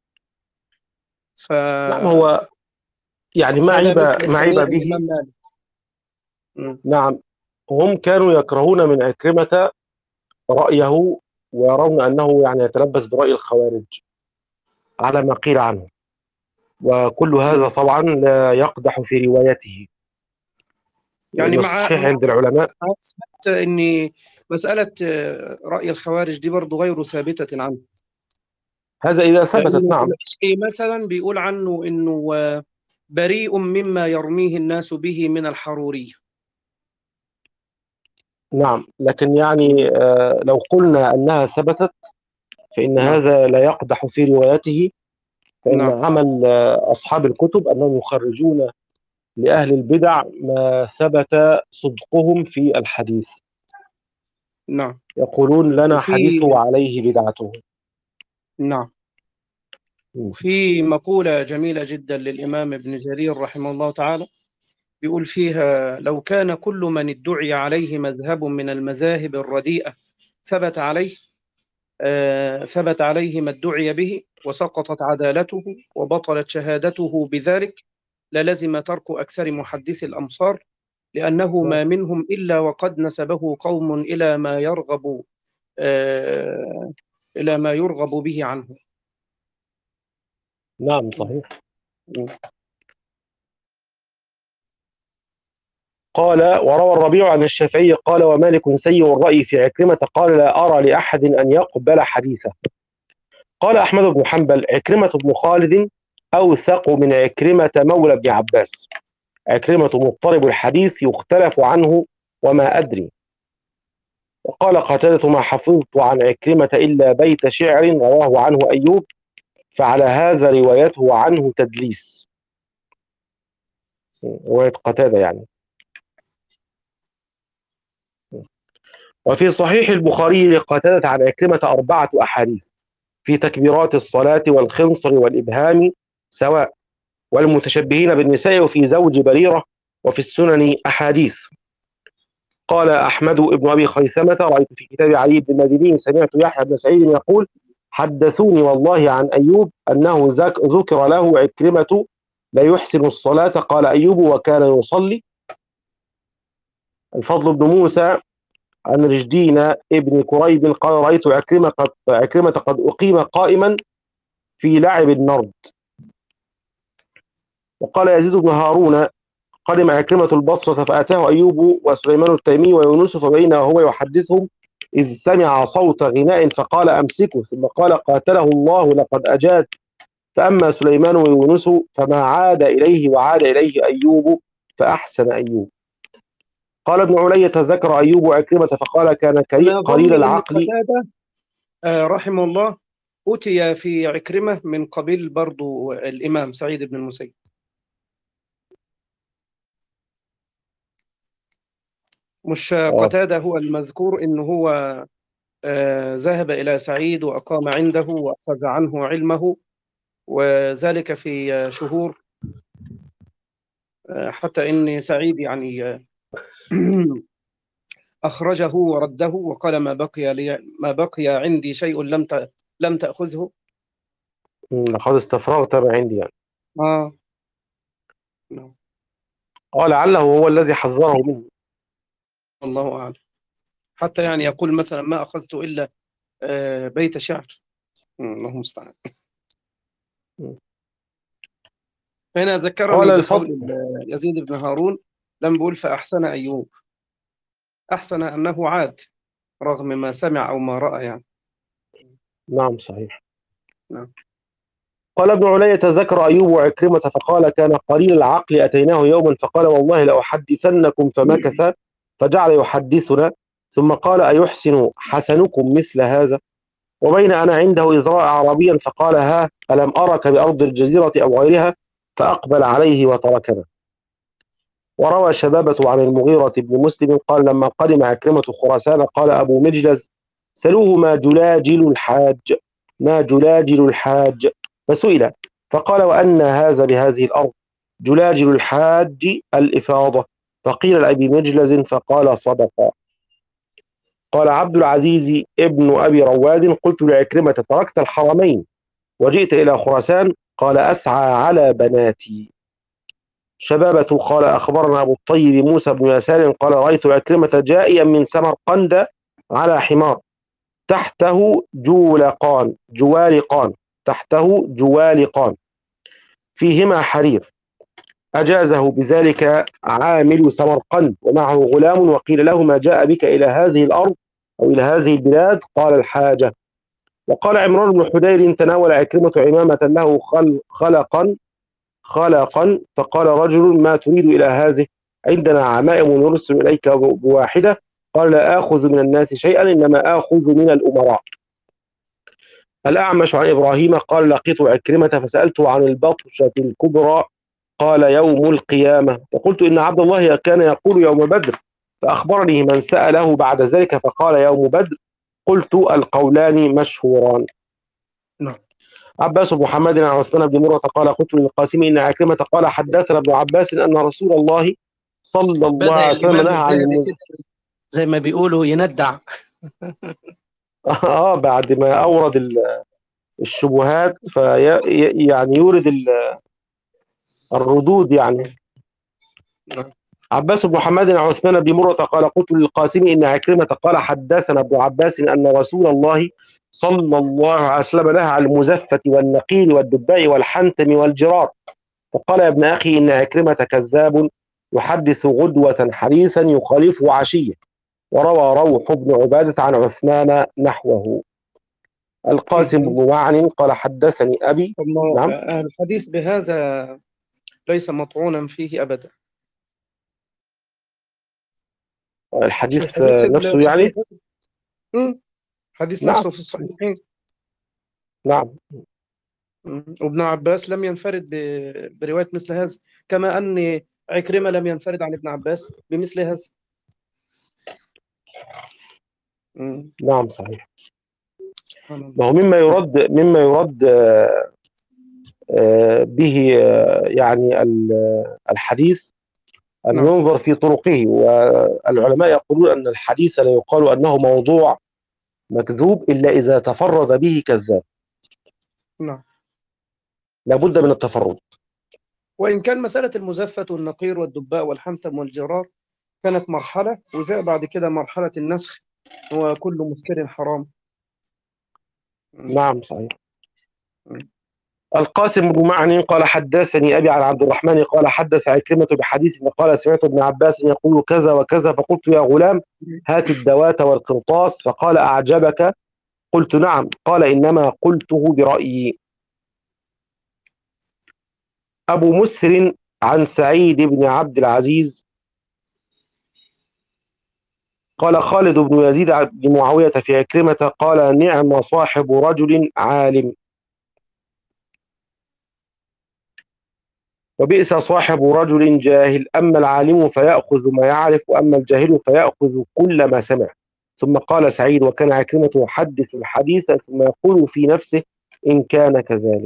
نعم. فهذا هو يعني ما عيب مثل ما عيب صنيع به. الإمام مالك. م. نعم. هم كانوا يكرهون من عكرمة رأيه، ويرون أنه يعني يتلبس برأي الخوارج على ما قيل عنه، وكل هذا م. طبعا لا يقدح في روايته، يعني لأن مع الصحيح عند العلماء. أثبت أن مسألة آه، رأي الخوارج دي برضو غير ثابتة عنه، هذا إذا ثبتت. لأن نعم. العشري مثلا بيقول عنه أنه آه، بريء مما يرميه الناس به من الحرورية. نعم. لكن يعني آه لو قلنا أنها ثبتت فإن نعم هذا لا يقدح في روايته، فإن نعم عمل آه أصحاب الكتب أنهم يخرجون لأهل البدع ما ثبت صدقهم في الحديث، نعم يقولون لنا وفي حديثه وعليه بدعته. نعم م. وفي مقولة جميلة جدا للإمام ابن جرير رحمه الله تعالى، بيقول فيها لو كان كل من ادعي عليه مذهب من المذاهب الرديئة ثبت عليه آه، ثبت عليه ما ادعي به وسقطت عدالته وبطلت شهادته بذلك للزم ترك أكثر محدثي الأمصار، لأنه نعم. ما منهم إلا وقد نسبه قوم إلى ما يرغب آه، إلى ما يرغب به عنه. نعم صحيح. قال وروى الربيع عن الشافعي قال ومالك سيء الرأي في عكرمة قال لا أرى لأحد أن يقبل حديثه. قال أحمد بن حنبل عكرمة بن خالد أوثق من عكرمة مولى بن عباس. عكرمة مضطرب الحديث يختلف عنه وما أدري. وقال قتادة ما حفظت عن عكرمة إلا بيت شعر رواه عنه أيوب، فعلى هذا روايته عنه تدليس. رواية قتادة يعني. وفي صحيح البخاري لقتادة عن عكرمة أربعة أحاديث في تكبيرات الصلاة والخنصر والإبهام سواء، والمتشبهين بالنساء وفي زوج بريرة، وفي السنن أحاديث. قال أحمد بن أبي خيثمة رأيت في كتاب علي بن المديني سمعت يحيى بن سعيد يقول حدثوني والله عن أيوب أنه ذكر له عكرمة لا يحسن الصلاة، قال أيوب وكان يصلي. الفضل بن موسى عن رشدين ابن كريب قال رأيت عكرمة قد, عكرمة قد أقيم قائما في لعب النرد. وقال يزيد بن هارون قدم عكرمة البصرة فأتاه أيوب وسليمان التيمي ويونس فبينما هو يحدثهم إذ سمع صوت غناء فقال أمسكه، ثم قال قاتله الله لقد أجاد. فأما سليمان ويونس فما عاد إليه وعاد إليه أيوب فأحسن أيوب. قال ابن علية ذكر أيوب عكرمة فقال كان أنا قليل أظن أن العقل. قتادة آه، رحمه الله أتي في عكرمة من قبيل برضو الإمام سعيد بن المسيب. مش آه. قتادة هو المذكور إنه هو آه، ذهب إلى سعيد وأقام عنده وأخذ عنه علمه، وذلك في آه، شهور، آه، حتى إن سعيد يعني آه، أخرجه ورده وقال ما بقي لي ما بقي عندي شيء لم ت- لم تأخذه. م، لقد استفرغت ما عندي يعني. آه نعم. قال لعله هو الذي حذره منه. الله أعلم. حتى يعني يقول مثلا ما أخذت إلا آه، بيت شعر. مم، اللهم المستعان. م. هنا ذكرني قال بقول الفضل. ال- يزيد بن هارون لم بيقول فأحسن أيوب، أحسن أنه عاد رغم ما سمع أو ما رأى يعني. نعم صحيح. نعم. قال ابن علية ذكر أيوب وعكرمة فقال كان قليل العقل أتيناه يوما فقال والله لأحدثنكم فمكث فجعل يحدثنا ثم قال أيحسن حسنكم مثل هذا وبين أنا عنده إذ رأى أعرابيا فقال ها ألم أرك بأرض الجزيرة أو غيرها فأقبل عليه وتركنا. وروى شبابة عن المغيرة بن مسلم قال لما قدم عكرمة خراسان قال أبو مجلز سلوه ما جلاجل الحاج ما جلاجل الحاج فسئل فقال وأن هذا بهذه الأرض جلاجل الحاج الإفاضة فقيل لأبي مجلز فقال صدق. قال عبد العزيز ابن أبي رواد قلت لعكرمة تركت الحرمين وجئت إلى خراسان قال أسعى على بناتي. شبابة قال أخبرنا أبو الطيب موسى بن يسار قال رأيت عكرمة جائيا من سمرقند على حمار تحته جولقان جوالقان تحته جوالقان فيهما حرير أجازه بذلك عامل سمرقند ومعه غلام وقيل له ما جاء بك إلى هذه الأرض أو إلى هذه البلاد قال الحاجة. وقال عمران بن حدير تناول عكرمة عمامة له خل خلقا خلقا فقال رجل ما تريد إلى هذه عندنا عمائم نرسل إليك بواحدة قال لا آخذ من الناس شيئا إنما آخذ من الأمراء. الأعمش عن إبراهيم قال لقيت عكرمة فسألته عن البطشة الكبرى قال يوم القيامة فقلت إن عبد الله كان يقول يوم بدر فأخبرني من سأله بعد ذلك فقال يوم بدر قلت القولان مشهوران. نعم. عباس بن محمد عن عثمان بن مرة قال قلت للقاسم إن عكرمة قال حدثنا ابن عباس أن رسول الله صلى الله بدأ عليه وسلم الإمام نهى عن الذهبي المز... كده زي ما بيقولوا يندع. آه بعد ما أورد ال- الشبهات في يعني يورد ال- الردود يعني. نعم. عباس بن محمد عن عثمان بن مرة قال قلت للقاسم إن عكرمة قال حدثنا ابن عباس أن رسول الله صلى الله عليه وسلم نهى عن المزفة والنقير والدباء والحنتم والجرار فقال يا ابن أخي إن عكرمة كذاب يحدث غدوة حديثا يخالفه عشية. وروى روح بن عبادة عن عثمان نحوه. القاسم بن معن قال حدثني أبي. الله. نعم. آه، الحديث بهذا ليس مطعونا فيه أبدا. مش الحديث الحديث نفسه يعني. الصحيح. مم. حديث نعم. نفسه في الصحيحين. نعم. مم. وابن عباس لم ينفرد ب- برواية مثل هذا، كما أن عكرمة لم ينفرد عن ابن عباس بمثل هذا. مم. نعم صحيح. سبحان الله. ما هو مما يرد مما يرد آه، آه، به آه، يعني ال- الحديث أن نعم. ينظر في طرقه والعلماء يقولون أن الحديث لا يقال أنه موضوع مكذوب إلا إذا تفرد به كذاب. نعم. لابد من التفرد. وإن كان مسألة المزفة والنقير والدباء والحنتم والجرار كانت مرحلة، وزي بعد كده مرحلة النسخ وكل مسكر حرام. مم. نعم صحيح. مم. القاسم بن معني قال حدثني أبي عن عبد الرحمن قال حدث عكرمة بحديث فقال سمعت ابن عباس يقول كذا وكذا فقلت يا غلام هات الدوات والقرطاس فقال أعجبك؟ قلت نعم. قال إنما قلته برأيي. أبو مسهر عن سعيد بن عبد العزيز قال خالد بن يزيد بن معاوية في عكرمة قال نعم صاحب رجل عالم وبئس صاحب رجل جاهل، أما العالم فيأخذ ما يعرف وأما الجاهل فيأخذ كل ما سمع. ثم قال سعيد وكان عكرمة يحدث الحديث ثم يقول في نفسه إن كان كذلك.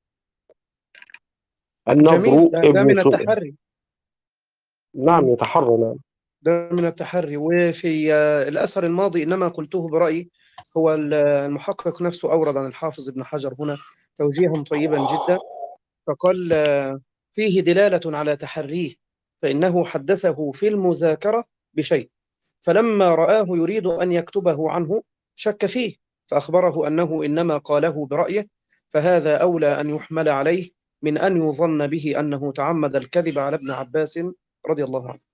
النضر جميل، ده, ده ابن من سوء. التحري. نعم مم. يتحرى. نعم ده من التحري. وفي آه، الأثر الماضي إنما قلته برأيي، هو ال- المحقق نفسه أورد عن الحافظ ابن حجر هنا توجيها طيبا جدا، فقال آه، فيه دلالة على تحريه، فإنه حدثه في المذاكرة بشيء، فلما رآه يريد أن يكتبه عنه شك فيه، فأخبره أنه إنما قاله برأيه، فهذا أولى أن يحمل عليه من أن يظن به أنه تعمد الكذب على ابن عباس رضي الله عنه.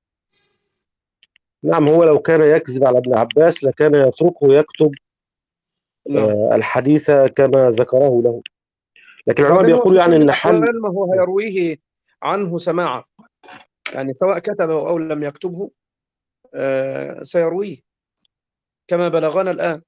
نعم هو لو كان يكذب على ابن عباس لكان يتركه يكتب نعم. آه، الحديث كما ذكره له. لكن العلماء وبعدين هو بيقولوا في يعني كل ان حل. الأحوال ما هو هيرويه عنه سماعا، يعني سواء كتبه أو لم يكتبه آه، سيرويه كما بلغنا الآن.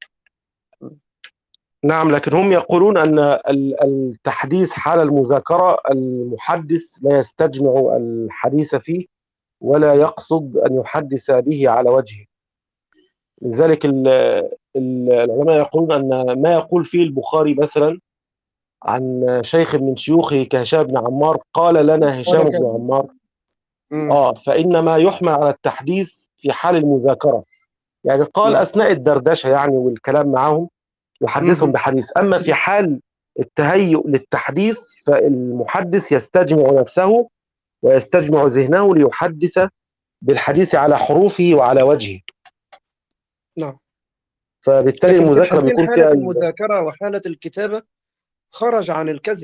نعم لكن هم يقولون ان ال- التحديث حال المذاكرة المحدث لا يستجمع الحديث فيه ولا يقصد ان يحدث به على وجهه. لذلك ال- ال- العلماء يقولون ان ما يقول فيه البخاري مثلا عن شيخ من شيوخه كهشام بن عمار قال لنا قال هشام بن كذا. عمار مم. اه فإنما يحمل على التحديث في حال المذاكرة، يعني قال نعم. أثناء الدردشة يعني والكلام معهم يحدثهم مهم. بحديث. أما في حال التهيؤ للتحديث فالمحدث يستجمع نفسه ويستجمع ذهنه ليحدث بالحديث على حروفه وعلى وجهه، نعم. فبالتالي لكن في المذاكرة الحالتين، بيكون حالة فيها ال... المذاكرة وحالة الكتابة، خرج عن الكذب.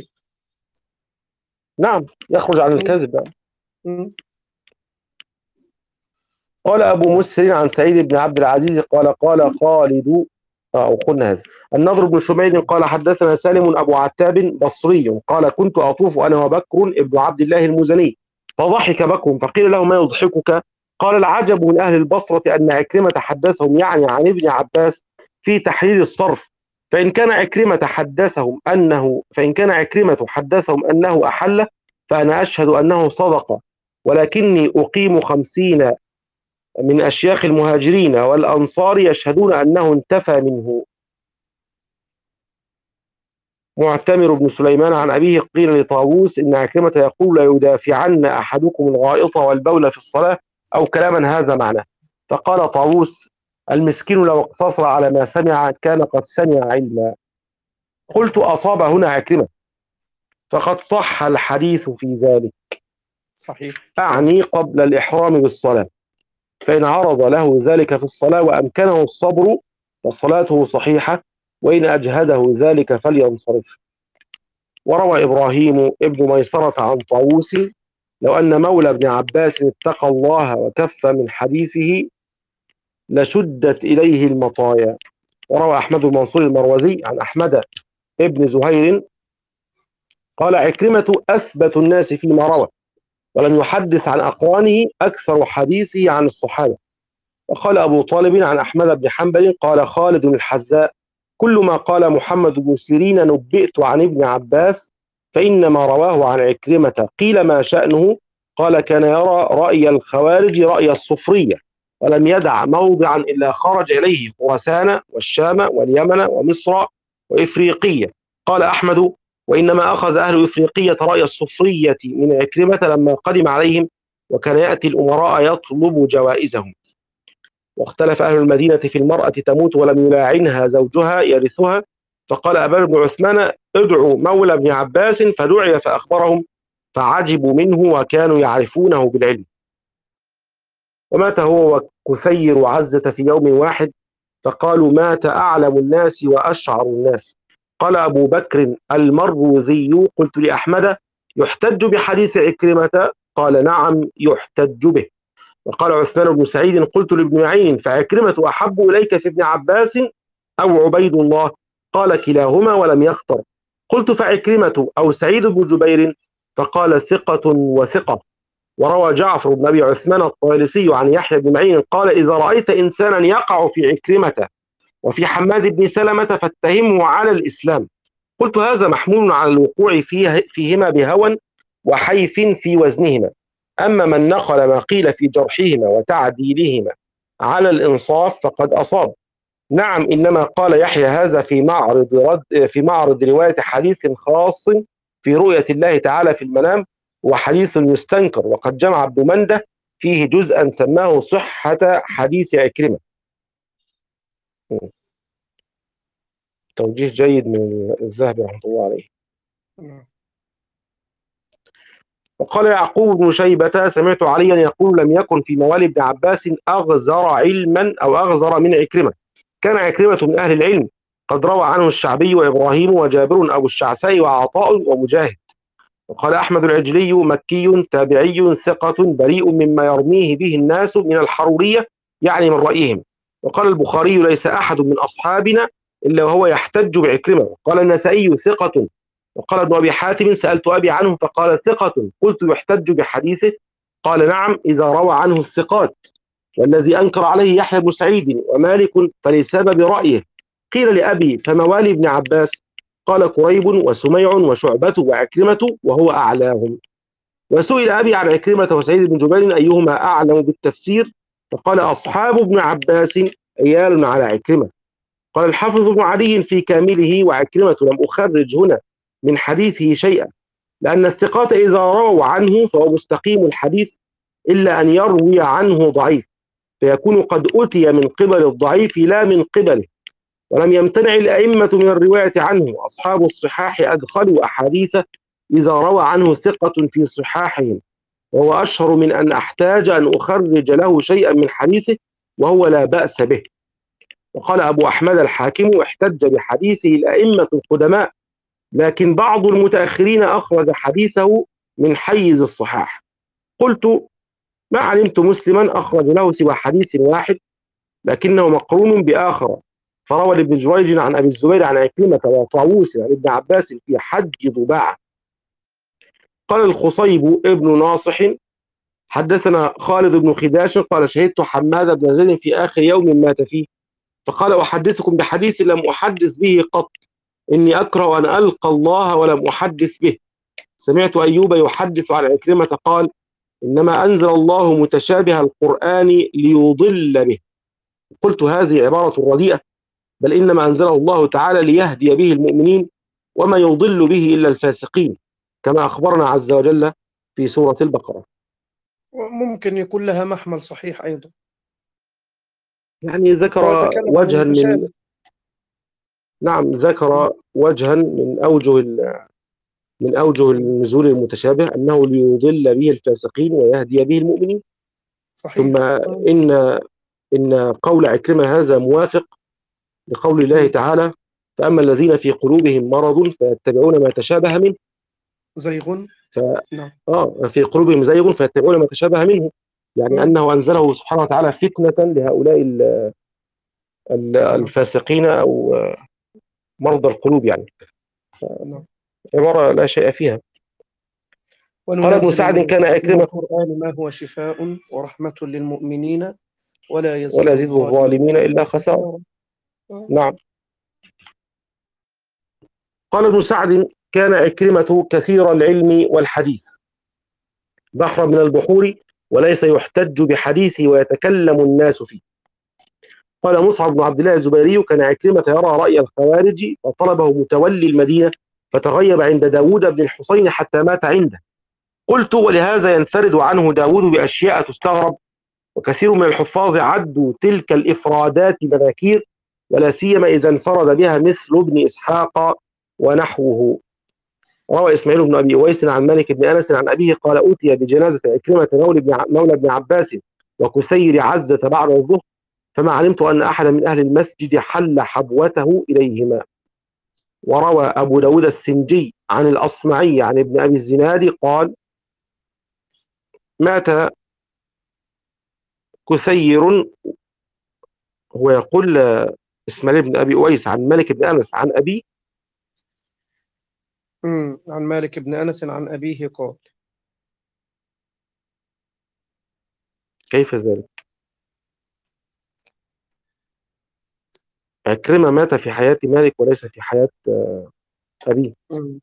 نعم يخرج عن مم. الكذب. مم. قال أبو مسهر عن سعيد بن عبد العزيز قال قال خالد أو قلنا هذا. النضر بن شميل قال حدثنا سالم أبو عتاب بصري قال كنت أطوف أنا وبكر ابن عبد الله المزني فضحك بكر فقيل له ما يضحكك؟ قال العجب من أهل البصرة أن عكرمة حدثهم يعني عن ابن عباس في تحرير الصرف، فإن كان عكرمة حدثهم أنه فإن كان عكرمة حدثهم أنه أحل فأنا أشهد أنه صدق، ولكني أقيم خمسين من أشياخ المهاجرين والأنصار يشهدون أنه انتفى منه. معتمر بن سليمان عن أبيه قيل لطاووس إن عكرمة يقول لا يدافعن أحدكم الغائط والبول في الصلاة أو كلاما هذا معناه، فقال طاووس المسكين لو اقتصر على ما سمع كان قد سمع علما. قلت أصاب هنا عكرمة فقد صح الحديث في ذلك، صحيح. أعني قبل الإحرام بالصلاة، فإن عرض له ذلك في الصلاة وأمكنه الصبر فصلاته صحيحة وإن أجهده ذلك فلينصرف. وروى إبراهيم ابن ميسرة عن طاووس لو أن مولى ابن عباس اتقى الله وكف من حديثه لشدت إليه المطايا. وروى أحمد بن منصور المروزي عن أحمد ابن زهير قال عكرمة أثبت الناس فيما روى ولم يحدث عن أقرانه أكثر حديثه عن الصحابة. وقال أبو طالب عن أحمد بن حنبل قال خالد الحذاء كل ما قال محمد بن سيرين نبئت عن ابن عباس فإنما رواه عن عكرمة. قيل ما شأنه؟ قال كان يرى رأي الخوارج رأي الصفرية ولم يدع موضعا إلا خرج إليه خراسان والشام واليمن ومصر وإفريقية. قال أحمد وإنما أخذ أهل إفريقية رأي الصفرية من عكرمة لما قدم عليهم وكان يأتي الأمراء يطلب جوائزهم. واختلف أهل المدينة في المرأة تموت ولم يلاعنها زوجها يرثها، فقال أبان بن عثمان ادعوا مولى ابن عباس فدعي فأخبرهم فعجبوا منه وكانوا يعرفونه بالعلم. ومات هو وكثير عزة في يوم واحد فقالوا مات أعلم الناس وأشعر الناس، قال أبو بكر المروذي: قلت لأحمد: يحتج بحديث عكرمة؟ قال: نعم يحتج به. وقال عثمان بن سعيد: قلت لابن معين: فعكرمة أحب إليك في ابن عباس أو عبيد الله؟ قال: كلاهما ولم يختر. قلت: فعكرمة أو سعيد بن جبير؟ فقال: ثقة وثقة. وروى جعفر بن أبي عثمان الطيالسي عن يحيى بن معين قال: إذا رأيت إنسانا يقع في عكرمة وفي حماد بن سلمة فاتهمه على الإسلام. قلت: هذا محمول على الوقوع فيه فيهما بهوى وحيف في وزنهما، أما من نقل ما قيل في جرحهما وتعديلهما على الإنصاف فقد أصاب. نعم، إنما قال يحيى هذا في معرض رد في معرض رواية حديث خاص في رؤية الله تعالى في المنام، وحديث يستنكر، وقد جمع ابن منده فيه جزءا سماه صحة حديث عكرمة. توجيه جيد من الذهبي رحمه الله عليه. وقال يعقوب بن شيبة: سمعت عليا يقول: لم يكن في موالي ابن عباس أغزر علما أو أغزر من عكرمة. كان عكرمة من أهل العلم، قد روى عنه الشعبي وإبراهيم وجابر أبو الشعثاء وعطاء ومجاهد. وقال أحمد العجلي: مكي تابعي ثقة بريء مما يرميه به الناس من الحرورية، يعني من رأيهم. وقال البخاري: ليس أحد من أصحابنا إلا وهو يحتج بعكرمة. وقال النسائي: ثقة. وقال ابن أبي حاتم: سألت أبي عنه فقال: ثقة. قلت: يحتج بحديثه؟ قال: نعم، إذا روى عنه الثقات. والذي أنكر عليه يحيى بن سعيد ومالك فلسبب رأيه. قيل لأبي: فموالي ابن عباس؟ قال: كريب وسميع وشعبة وعكرمة وهو أعلاهم. وسئل أبي عن عكرمة وسعيد بن جبير أيهما أعلم بالتفسير؟ فقال: أصحاب ابن عباس عيال على عكرمة. قال الحافظ ابن علي في كامله: وعكرمة لم أخرج هنا من حديثه شيئا، لأن الثقات إذا رووا عنه فهو مستقيم الحديث، إلا أن يروي عنه ضعيف، فيكون قد أتي من قبل الضعيف لا من قبله. ولم يمتنع الأئمة من الرواية عنه. أصحاب الصحاح أدخلوا أحاديث إذا روى عنه ثقة في صحاحهم، وهو أشهر من أن أحتاج أن أخرج له شيئا من حديثه، وهو لا بأس به. وقال أبو أحمد الحاكم: احتج بحديثه الأئمة القدماء، لكن بعض المتأخرين أخرج حديثه من حيز الصحاح. قلت: ما علمت مسلما أخرج له سوى حديث واحد، لكنه مقرون بآخر، فروى لابن جريج عن أبي الزبير عن عكرمة وطاووس عن ابن عباس في حج ضباعة. قال الخصيب ابن ناصح: حدثنا خالد بن خداش قال: شهدت حماد بن زيد في آخر يوم مات فيه، فقال: أحدثكم بحديث لم أحدث به قط، إني أكره أن ألقى الله ولم أحدث به. سمعت أيوب يحدث عن عكرمة قال: إنما أنزل الله متشابه القرآن ليضل به. قلت: هذه عبارة رديئة، بل إنما أنزله الله تعالى ليهدي به المؤمنين، وما يضل به إلا الفاسقين، كما أخبرنا عز وجل في سورة البقرة. وممكن يكون لها محمل صحيح أيضا، يعني ذكر وجها من نعم ذكر وجها من أوجه من أوجه النزول المتشابه، أنه ليضل به الفاسقين ويهدي به المؤمنين. صحيح. ثم إن إن قول عكرمة هذا موافق لقول الله تعالى: فأما الذين في قلوبهم مرض فيتبعون ما تشابه منه. زيغ. ف... آه في قلوبهم زيغ فيتبعون ما تشابه منه، يعني م. أنه أنزله سبحانه وتعالى فتنة لهؤلاء ال... ال... الفاسقين أو مرضى القلوب، يعني عبارة لا شيء فيها. قال ابن سعد: كان عكرمة القرآن ما هو شفاء ورحمة للمؤمنين ولا يزيد, ولا يزيد الظالمين إلا خسارة. نعم. قال ابن سعد: كان عكرمة كثير العلم والحديث، بحر من البحور، وليس يحتج بحديثه ويتكلم الناس فيه. قال مصعب بن عبد الله الزبيري: كان عكرمة يرى رأي الخوارج فطلبه متولي المدينة، فتغيب عند داود بن الحصين حتى مات عنده. قلت: ولهذا ينفرد عنه داود بأشياء تستغرب، وكثير من الحفاظ عدوا تلك الإفرادات مناكير، ولا سيما إذا انفرد بها مثل ابن إسحاق ونحوه. روى إسماعيل بن أبي أويس عن مالك بن أنس عن أبيه قال: أوتي بجنازة عكرمة مولى ابن عباس وكثير عزة بعد الظهر، فما علمت أن أحد من أهل المسجد حل حبوته إليهما. وروى أبو داود السنجي عن الأصمعي عن ابن أبي الزناد قال مات كثير. هو يقول إسماعيل بن أبي أويس عن مالك بن أنس عن أبي. مم. عن مالك بن أنس عن أبيه قال. كيف ذلك؟ عكرمة مات في حياة مالك وليس في حياة أبيه. مم.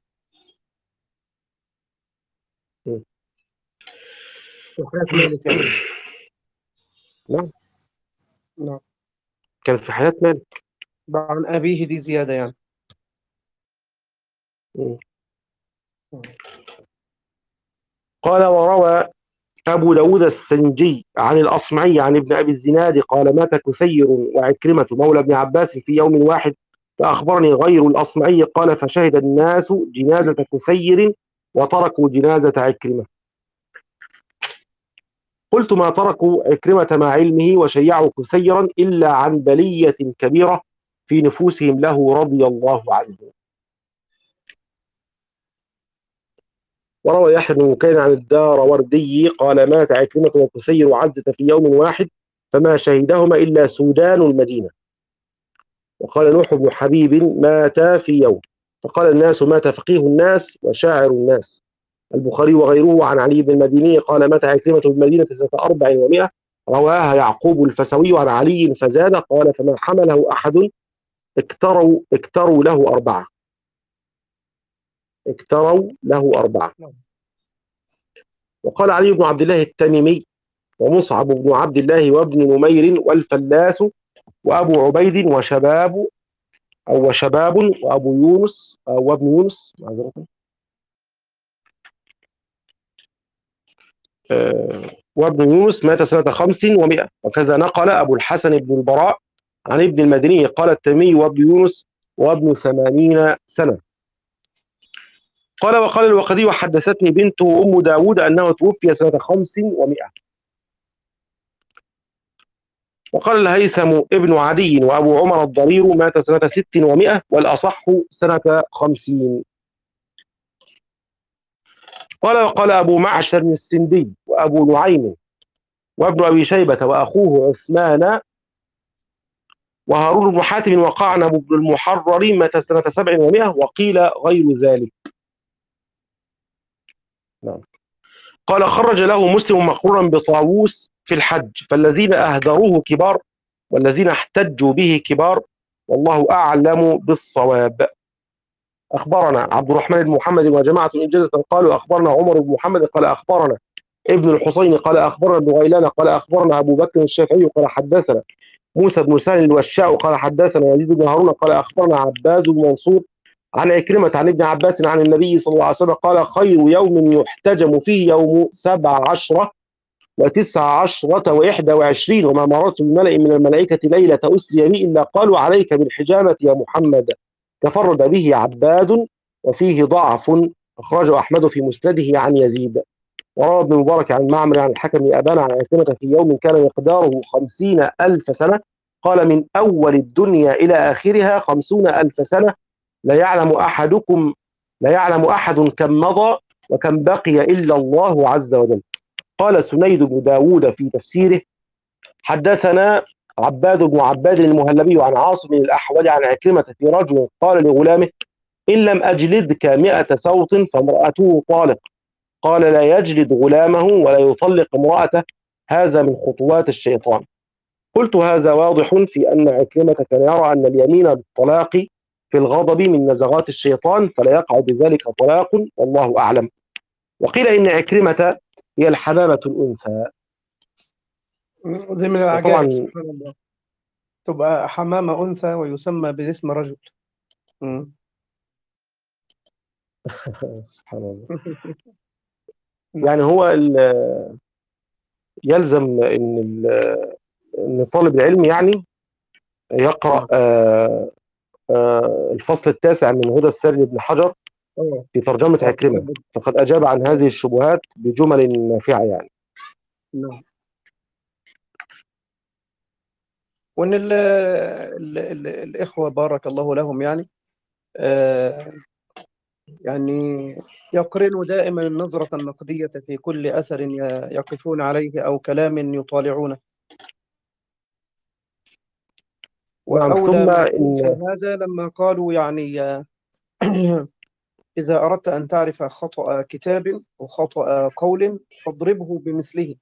م. في حياة مالك يعني. نعم، نعم. كان في حياة مالك. عن أبيه دي زيادة يعني. م. مم. قال وروى أبو داود السنجي عن الأصمعي عن ابن أبي الزناد قال مات كثير وعكرمة مولى ابن عباس في يوم واحد، فأخبرني غير الأصمعي قال فشهد الناس جنازة كثير وتركوا جنازة عكرمة. قلت ما تركوا عكرمة مع علمه وشيعوا كثيرا إلا عن بلية كبيرة في نفوسهم له رضي الله عنه. وروى يحيى بن بكير عن الدار وردي قال مات عكرمة وكثير وعزة في يوم واحد فما شهدهما إلا سودان المدينة. وقال نوح بن حبيب مات في يوم، فقال الناس مات فقيه الناس وشاعر الناس. البخاري وغيره عن علي بن المديني قال مات عكرمة بالمدينة سنة أربع ومائة. رواها يعقوب الفسوي عن علي فزاد قال فما حمله أحد اكتروا اكتروا له أربعة اكتروا له أربعة. وقال علي بن عبد الله التميمي ومصعب بن عبد الله وابن نمير والفلاس وأبو عبيد وشباب أو شباب وأبو يونس وابن يونس آه وابن يونس مات سنة خمس ومائة. وكذا نقل أبو الحسن بن البراء عن ابن المديني قال التميمي وابن يونس وابن ثمانين سنة. قال وقال الوقدي وحدثتني بنت أم داود أنه توفي سنة خمس ومائة. وقال الهيثم ابن عدي وأبو عمر الضرير مات سنة ست ومائة والأصح سنة خمسين. قال وقال أبو معشر السندي وأبو نعيم وابن أبي شيبة وأخوه عثمان وهارون بن حاتم وقعنب بن المحرر مات سنة سبع ومائة وقيل غير ذلك. نعم. قال خرج له مسلم مقرورا بطاووس في الحج فالذين أهدروه كبار والذين احتجوا به كبار والله أعلم بالصواب. أخبرنا عبد الرحمن بن محمد وجماعة إنجازة قالوا أخبرنا عمر بن محمد قال أخبرنا ابن الحسين قال أخبرنا ابن غيلان قال أخبرنا أبو بكر الشافعي قال حدثنا موسى بن سالم الوشاء قال حدثنا يزيد بن هارون قال أخبرنا عباس بن منصور عن عكرمة عن ابن عباس عن النبي صلى الله عليه وسلم قال خير يوم يحتجم فيه يوم سبع عشرة وتسع عشرة وإحدى وعشرين وما مررت بملأ من الملائكة ليلة أسري بي إلا قالوا عليك بالحجامة يا محمد. تفرد به عباد وفيه ضعف أخرجه أحمد في مسنده عن يزيد. وروى ابن مبارك عن معمر عن الحكم بن أبان عن عكرمة في يوم كان مقداره خمسين ألف سنة قال من أول الدنيا إلى آخرها خمسون ألف سنة لا يعلم أحدكم لا يعلم أحد كم مضى وكم بقي إلا الله عز وجل. قال سنيد بن داود في تفسيره حدثنا عباد بن عباد المهلبي عن عاصم الأحول عن عكرمة في رجل قال لغلامه إن لم أجلدك مئة صوت فامرأته طالق قال لا يجلد غلامه ولا يطلق امرأته هذا من خطوات الشيطان. قلت هذا واضح في أن عكرمة كان يرى أن اليمين بالطلاق في الغضب من نزغات الشيطان فلا يقع بذلك طلاق والله أعلم. وقيل إن عكرمة هي الحمامة الأنثى. زي من العجائب طبعا سبحان الله تبقى حمامة أنثى ويسمى باسم رجل. مم. سبحان الله. يعني هو يلزم ان ان طالب العلم يعني يقرا آه آه الفصل التاسع من هدى السر لابن حجر اه في ترجمه اه عكرمه فقد اجاب عن هذه الشبهات بجمل نافعه يعني. نعم. وان ال ال ال الاخوه بارك الله لهم يعني آه، يعني يقرن دائما النظرة النقدية في كل أثر ي- يقفون عليه أو كلام يطالعونه. نعم. وأولى ثم من توضيح إن هذا لما قالوا يعني إذا أردت أن تعرف خطأ كتاب وخطأ قول فاضربه بمثله.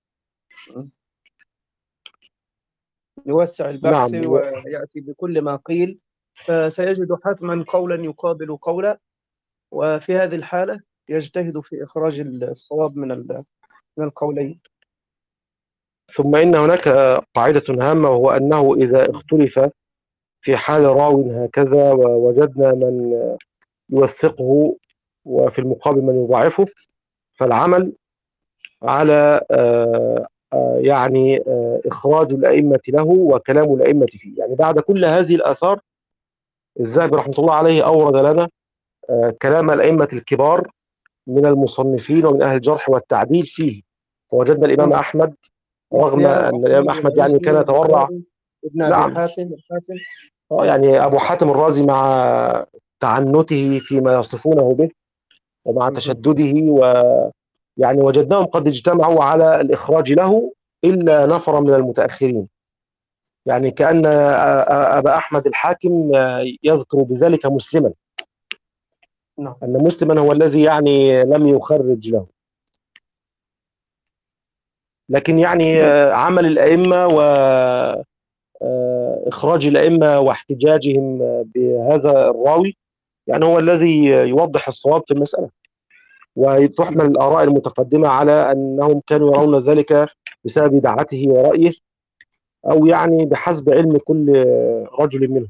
يوسع البحث نعم ويأتي بكل ما قيل، فسيجد حتما قولا يقابل قولا، وفي هذه الحالة يجتهد في إخراج الصواب من ال- من القولين. ثم إن هناك قاعدة هامة، وهو أنه إذا اختلف في حال راو هكذا ووجدنا من يوثقه وفي المقابل من يضاعفه، فالعمل على آه، آه، يعني آه، إخراج الأئمة له وكلام الأئمة فيه. يعني بعد كل هذه الآثار، الذهبي رحمة الله عليه أورد لنا آه، كلام الأئمة الكبار من المصنفين ومن أهل الجرح والتعديل فيه. فوجدنا الإمام أحمد، رغم يحيى أن الإمام وأحمد أحمد يعني والعزي كان يتورع. والبخاري وابن أبي نعم. حاتم الحاتم. آه، يعني أبو حاتم الرازي مع تعنته فيما يصفونه به ومع مهم. تشدده، ويعني وجدناهم قد اجتمعوا على الإخراج له إلا نفر من المتأخرين. يعني كأن أبا أحمد الحاكم يذكر بذلك مسلما، نعم. أن مسلما هو الذي يعني لم يخرج له. لكن يعني عمل الأئمة وإخراج الأئمة واحتجاجهم بهذا الراوي يعني هو الذي يوضح الصواب في المسألة، وتحمل الآراء المتقدمة على أنهم كانوا يرون ذلك بسبب دعته ورأيه، أو يعني بحسب علم كل رجل منهم.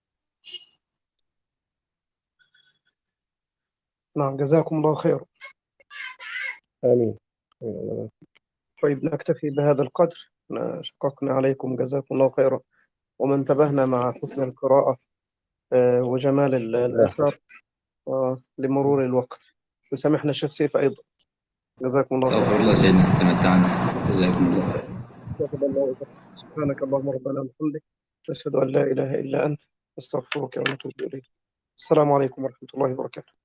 نعم، جزاكم الله خير. آمين. طيب نكتفي بهذا القدر، شققنا عليكم جزاكم الله خيرا، وما انتبهنا مع حسن القراءة آه، وجمال ال- الله الآثار يحفظك. آه، لمرور الوقت. وسامحنا الشيخ سيف أيضا، جزاكم الله خيرا. استغفر الله سيدنا، تمتعنا. جزاكم الله خير. تقبل الله وإياكم. سبحانك اللهم ربنا وبحمدك، نشهد أن لا إله إلا أنت، نستغفرك ونتوب إليك. السلام عليكم ورحمة الله وبركاته.